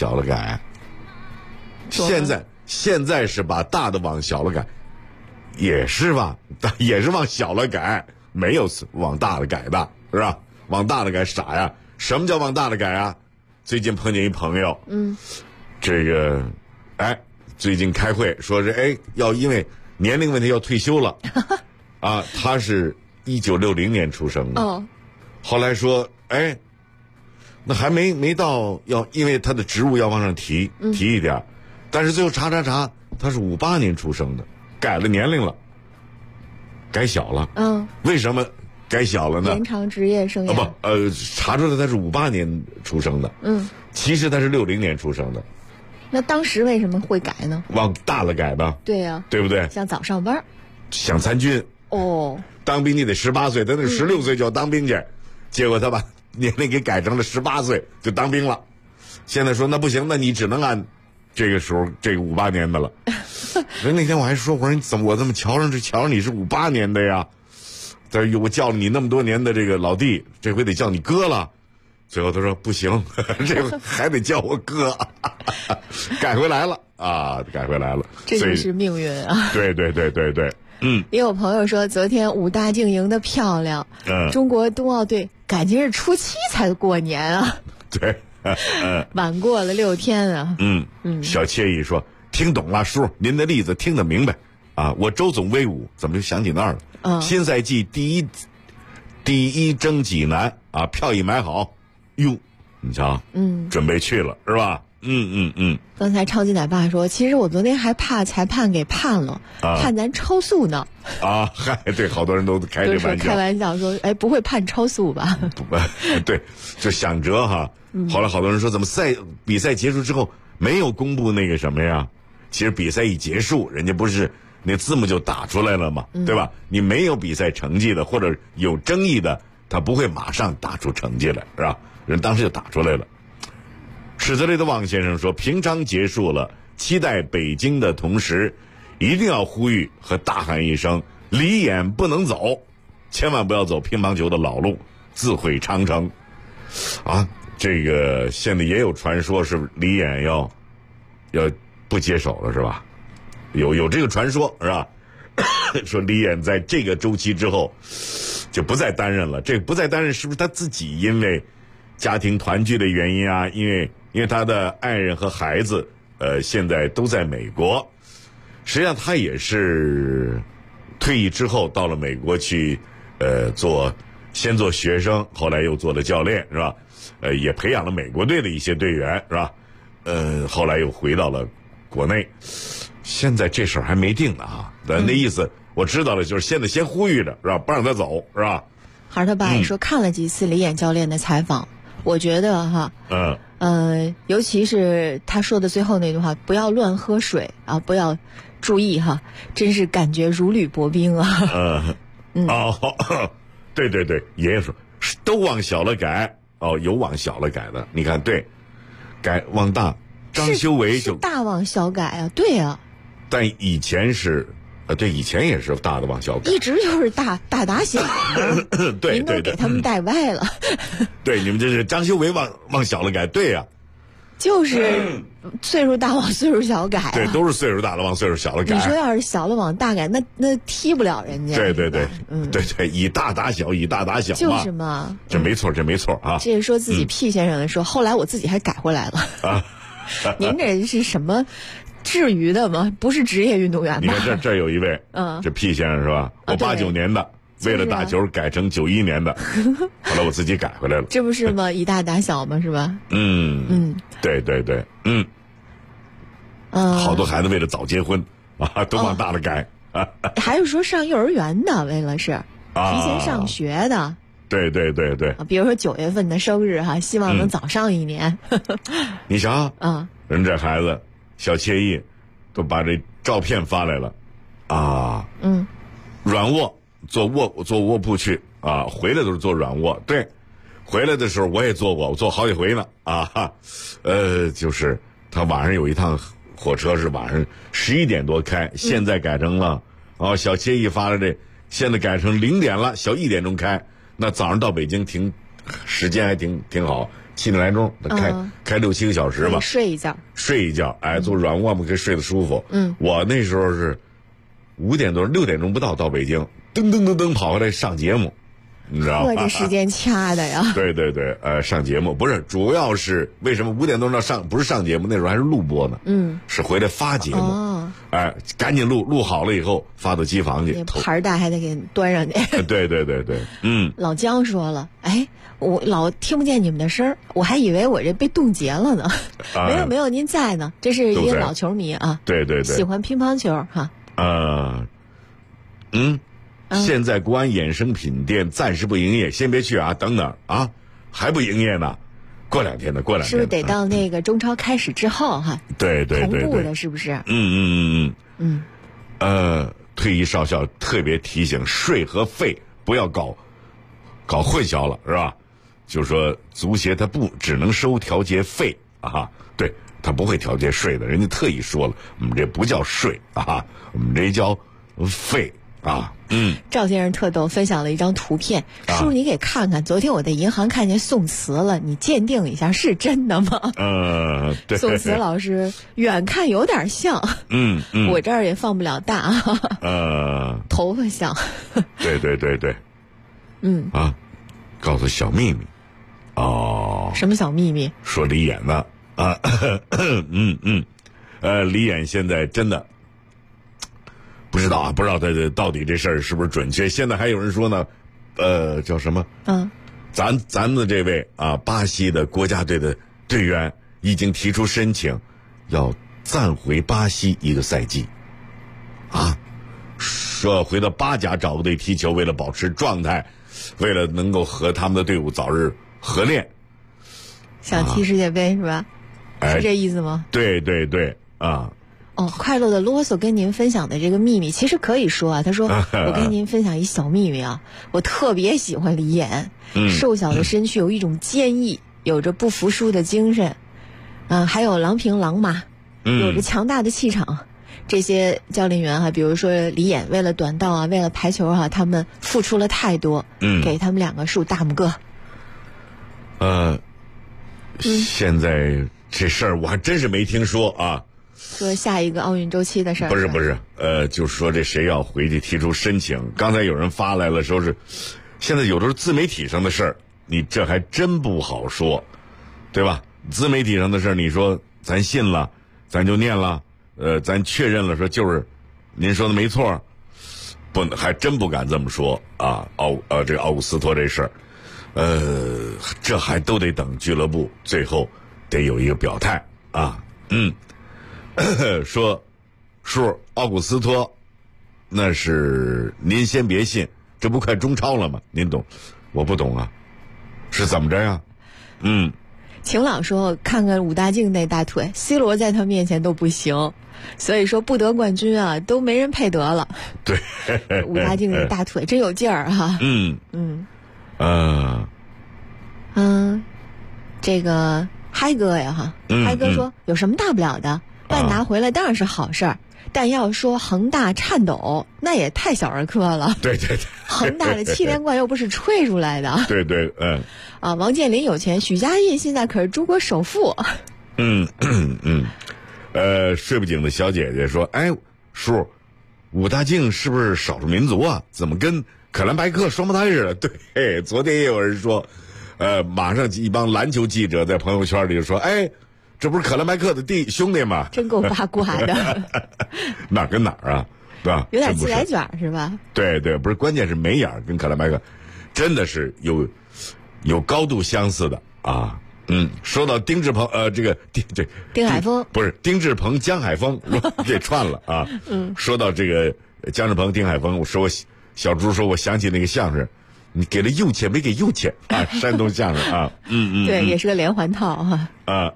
是把大的往小了改，也是往小了改，没有往大了改的，是吧？往大了改傻呀？什么叫往大了改啊？最近碰见一朋友，这个最近开会说是要因为年龄问题要退休了啊，他是1960年出生的。后来说，那还没到要，因为他的职务要往上提一点，但是最后查，他是58年出生的，改了年龄了，改小了。为什么改小了呢？ 延长职业生涯。 查出来他是58年出生的。其实他是60年出生的。 那当时为什么会改呢？ 往大了改吧。 对呀。 对不对？ 想早上班。 想参军。当兵你得18岁，他那16岁就要当兵去。结果他把年龄给改成了18岁就当兵了，现在说那不行，那你只能按这个时候这个58年的了。人那天我还说，我说你怎么我这么瞧上你是58年的呀？但是我叫了你那么多年的这个老弟，这回得叫你哥了。最后他说不行，这回还得叫我哥，改回来了啊，改回来了。 这就是命运啊！ 对。 也有朋友说，昨天武大靖赢得漂亮。中国冬奥队感情是初7才过年啊。 对。 晚过了6天啊。 小惬意说，听懂了，叔，您的例子听得明白啊。我周总威武，怎么就想起那儿了？新赛季第一征济南啊，票一买好，哟，你瞧，准备去了是吧？ 刚才超级奶爸说，其实我昨天还怕裁判给判了，判咱超速呢。 对，好多人都开这玩笑， 开玩笑说，不会判超速吧？ 对，就想辙哈。后来好多人说，怎么比赛结束之后没有公布那个什么呀？其实比赛一结束，人家不是那字幕就打出来了嘛，对吧？你没有比赛成绩的或者有争议的，他不会马上打出成绩来，是吧？人当时就打出来了。史特雷的旺先生说，平昌结束了，期待北京的同时，一定要呼吁和大喊一声，李演不能走，千万不要走乒乓球的老路，自毁长城啊。这个现在也有传说是李演要不接手了，是吧？有这个传说，是吧？说李演在这个周期之后就不再担任了。这个不再担任是不是他自己因为家庭团聚的原因啊？因为他的爱人和孩子现在都在美国。实际上他也是退役之后到了美国去先做学生，后来又做了教练，是吧？也培养了美国队的一些队员，是吧？后来又回到了国内。现在这事儿还没定呢啊，那意思我知道了，就是现在先呼吁着，是吧？不让他走，是吧？ 孩儿他爸也说看了几次李演教练的采访，我觉得哈，尤其是他说的最后那句话，不要乱喝水啊，不要注意哈，真是感觉如履薄冰啊。 对对对，爷爷说都往小了改，有往小了改的，你看对，改往大。张修为就是大往小改啊，对啊。 但以前是，对，以前也是大的往小改， 一直就是大打小。 对， 您都给他们带歪了。 对，你们这是张修为往小了改，对呀。 就是岁数大往岁数小改啊。 对，都是岁数大了往岁数小了改。 你说要是小了往大改，那踢不了人家。 对对对，对，以大打小，以大打小嘛。 就是嘛， 这没错啊。 这是说自己P先生的说，后来我自己还改回来了啊。您这是什么？至于的吗？不是职业运动员吧？ 你看这有一位，这 P 先生是吧？我89年的，为了打球改成91年的，后来我自己改回来了。 这不是吗？以大打小吗？是吧？ 对对对，好多孩子为了早结婚啊，都往大了改啊。 还有说上幼儿园的，为了是提前上学的。 对对对对， 比如说9月份的生日哈，希望能早上一年。 你瞧人这孩子小惬意，都把这照片发来了啊。软卧坐卧铺去啊，回来都是坐软卧。对，回来的时候我也坐过，我坐好几回呢啊。就是他晚上有一趟火车是晚上11点多开，现在改成了小惬意发了这，现在改成0点了，小1点钟开。那早上到北京时间还挺好，7点来钟，开6、7个小时吧， 睡一觉， 坐软卧嘛可以睡得舒服。我那时候是5点多6点钟不到北京，噔跑回来上节目，你知道吗？ 这时间掐的呀。 对对对，上节目不是，主要是为什么5点多要上？不是上节目，那时候还是录播呢。是回来发节目。赶紧录好了以后发到机房去， 盘带还得给端上去。 对对对对， 老姜说了，我老听不见你们的声儿，我还以为我这被冻结了呢。没有，您在呢。这是一个老球迷啊。 对对对， 喜欢乒乓球哈。 现在国安衍生品店暂时不营业，先别去啊，等等啊，还不营业呢。过两天的，是不是得到那个中超开始之后哈？ 对对对， 同步的是不是？ 退役少校特别提醒，税和费不要搞混淆了，是吧？就是说足协它只能收调节费啊，对，它不会调节税的，人家特意说了，我们这不叫税啊，我们这叫费啊。 赵先生特逗，分享了一张图片，叔叔你给看看，昨天我在银行看见宋慈了，你鉴定一下是真的吗？ 对。 宋慈老师远看有点像，我这儿也放不了大，头发像。 对对对对，告诉小秘密， 什么小秘密？ 说李演呢啊，李演现在真的。不知道他到底这事儿是不是准确？现在还有人说呢，叫什么？咱们的这位巴西的国家队的队员已经提出申请，要暂回巴西1个赛季，说回到巴甲找个队踢球，为了保持状态，为了能够和他们的队伍早日合练， 想踢世界杯是吧？是这意思吗？ 对对对快乐的啰嗦跟您分享的这个秘密，其实可以说啊，他说我跟您分享一小秘密啊，我特别喜欢李演，瘦小的身躯有一种坚毅，有着不服输的精神，还有郎平郎马，有着强大的气场。这些教练员比如说李演，为了短道为了排球他们付出了太多，给他们2个竖大拇哥。 现在这事儿我还真是没听说啊。 说下一个奥运周期的事儿？ 不是，就是说这谁要回去提出申请？刚才有人发来了，说是现在有的是自媒体上的事儿，你这还真不好说，对吧？自媒体上的事儿，你说咱信了，咱就念了，咱确认了，说就是您说的没错，还真不敢这么说啊。这个奥古斯托这事儿，这还都得等俱乐部最后得有一个表态啊。说奥古斯托，那是您先别信，这不快中超了吗？您懂，我不懂啊，是怎么着呀？ 晴朗说看看武大靖那大腿 ，C 罗在他面前都不行，所以说不得冠军啊，都没人配得了。 对， 武大靖那大腿真有劲儿哈。这个嗨哥呀哈，嗨哥说有什么大不了的，万达回来当然是好事儿。但要说恒大颤抖，那也太小儿科了。 对， 恒大的7连冠又不是吹出来的。 对， 王健林有钱，许家印现在可是中国首富。 睡不醒的小姐姐说：“哎，叔，武大靖是不是少数民族啊？怎么跟可兰白克双胞胎似的？”对，昨天也有人说，马上一帮篮球记者在朋友圈里就说：“哎。”这不是可兰白克的兄弟吗？ 真够八卦的。 哪儿跟哪儿啊？对吧？ 有点自来卷是吧？ 对，不是，关键是眉眼跟可兰白克真的是有高度相似的啊。说到丁志鹏， 丁海峰不是丁志鹏、江海峰，这串了啊。说到这个江志鹏、丁海峰，我说小猪说，我想起那个相声。你给了右钱没给右钱啊？山东相声啊， 对，也是个连环套哈。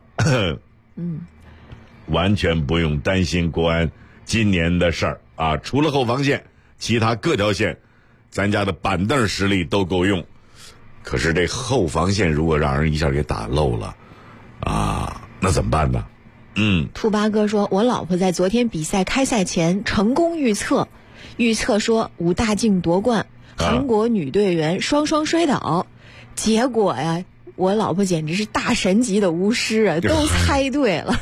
完全不用担心国安今年的事儿啊，除了后防线，其他各条线，咱家的板凳实力都够用。可是这后防线如果让人一下给打漏了啊，那怎么办呢？ 兔八哥说，我老婆在昨天比赛开赛前成功预测说武大靖夺冠。韩国女队员双摔倒，结果呀，我老婆简直是大神级的巫师啊，都猜对了。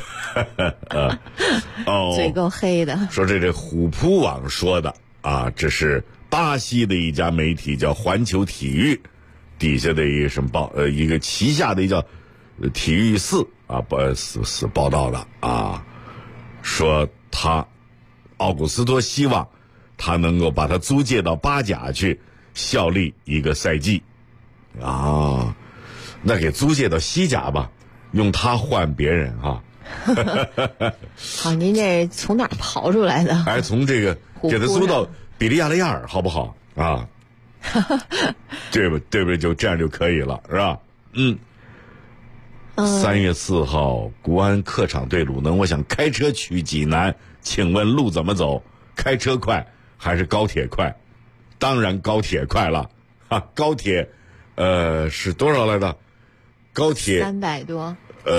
嘴够黑的。 说这虎扑网说的啊，这是巴西的一家媒体叫环球体育底下的一个什么一个旗下的一叫体育4啊报道的啊，说奥古斯托希望他能够把他租借到巴甲去效力一个赛季啊，那给租借到西甲吧，用他换别人啊。 好，您这从哪儿刨出来的？ 哎，从这个给他租到比利亚雷亚尔好不好啊？对不对？就这样就可以了，是吧？3月4号，国安客场对鲁能，我想开车去济南，请问路怎么走？开车快还是高铁快？当然高铁快了啊！高铁，是多少来的？高铁 300多。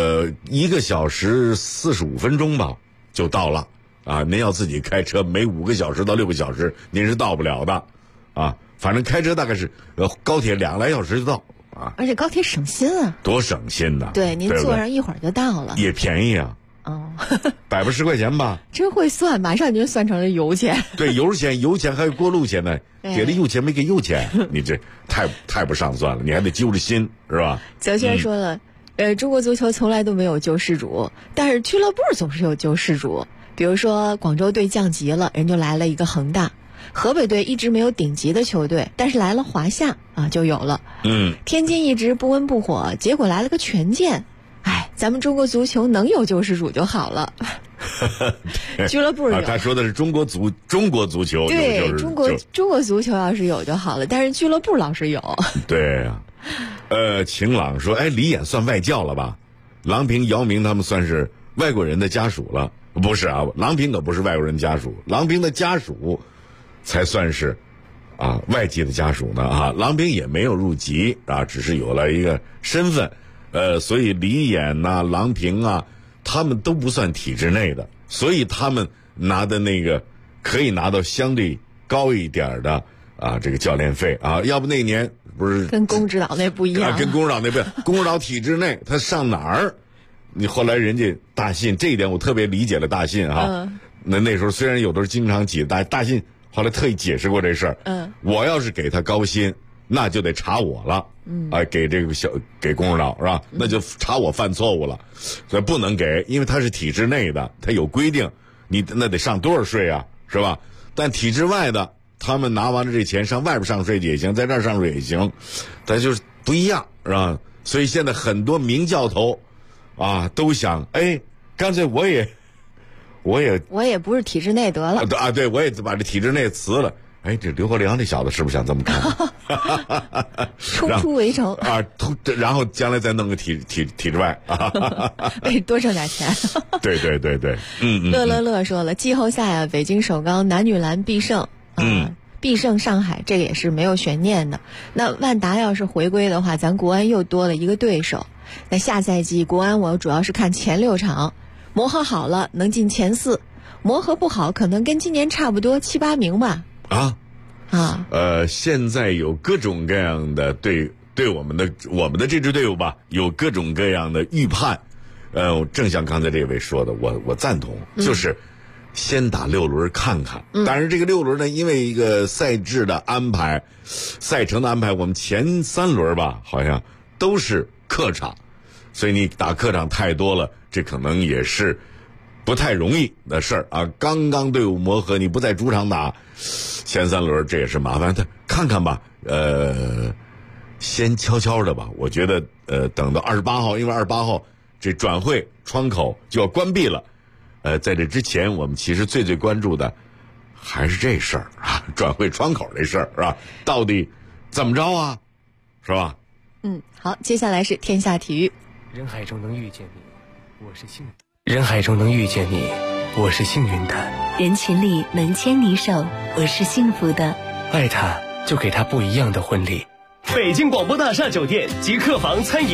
1个小时45分钟吧，就到了啊！您要自己开车，每5个小时到6个小时，您是到不了的啊！反正开车大概是高铁2个来小时就到啊！ 而且高铁省心啊， 多省心呐！ 对，您坐上一会儿就到了， 也便宜啊。110块钱吧， 真会算，马上就算成了油钱。 对，油钱还有过路钱呢，给了右钱没给右钱，你这太不上算了，你还得揪着心，是吧？ 泽轩说了，中国足球从来都没有救世主，但是俱乐部总是有救世主。比如说广州队降级了，人就来了一个恒大；河北队一直没有顶级的球队，但是来了华夏啊，就有了。天津一直不温不火，结果来了个权健。哎，咱们中国足球能有救世主就好了。俱乐部有， 他说的是中国足球， 对，中国足球要是有就好了，但是俱乐部老是有。 对啊，晴朗说，哎，李演算外教了吧？郎平、姚明他们算是外国人的家属了？不是啊，郎平可不是外国人家属，郎平的家属才算是外籍的家属呢啊。郎平也没有入籍啊，只是有了一个身份。所以李演呐、郎平啊，他们都不算体制内的，所以他们拿的那个可以拿到相对高一点的这个教练费啊。要不那年不是跟公指导那不一样， 跟公指导那不一样，公指导体制内，他上哪儿？你后来人家大信这一点我特别理解了大信啊。那时候虽然有的是经常挤，大信后来特意解释过这事儿。我要是给他高薪，那就得查我了。给这个给公指导是吧？那就查我犯错误了，所以不能给，因为他是体制内的，他有规定，你那得上多少税啊，是吧？但体制外的，他们拿完了这钱上外边上税也行，在这儿上税也行，但就是不一样，是吧？所以现在很多名教头都想，哎，干脆我也不是体制内得了对，我也把这体制内辞了， 哎，这刘国梁这小子是不是想这么干？ 冲出围城啊，然后将来再弄个体制外啊， 多挣点钱。 对， 乐说了，季后赛啊，北京首钢男女篮必胜，必胜上海，这个也是没有悬念的。那万达要是回归的话，咱国安又多了一个对手。那下赛季国安我主要是看前6场，磨合好了能进前4，磨合不好可能跟今年差不多7、8名吧。 现在有各种各样的对我们的这支队伍吧，有各种各样的预判。正像刚才这位说的，我赞同，就是先打6轮看看。但是这个6轮呢，因为一个赛制的安排、赛程的安排，我们前3轮吧好像都是客场，所以你打客场太多了，这可能也是不太容易的事儿啊。刚刚队伍磨合，你不在主场打前3轮，这也是麻烦的。看看吧，先悄悄的吧。我觉得等到28号，因为28号这转会窗口就要关闭了。在这之前，我们其实最关注的还是这事儿啊，转会窗口这事儿是吧？到底怎么着啊？是吧？ 好，接下来是天下体育。 人海中能遇见你，我是幸运。人海中能遇见你，我是幸运的。 人群里能牵你手，我是幸福的。 爱他，就给他不一样的婚礼。 北京广播大厦酒店及客房餐饮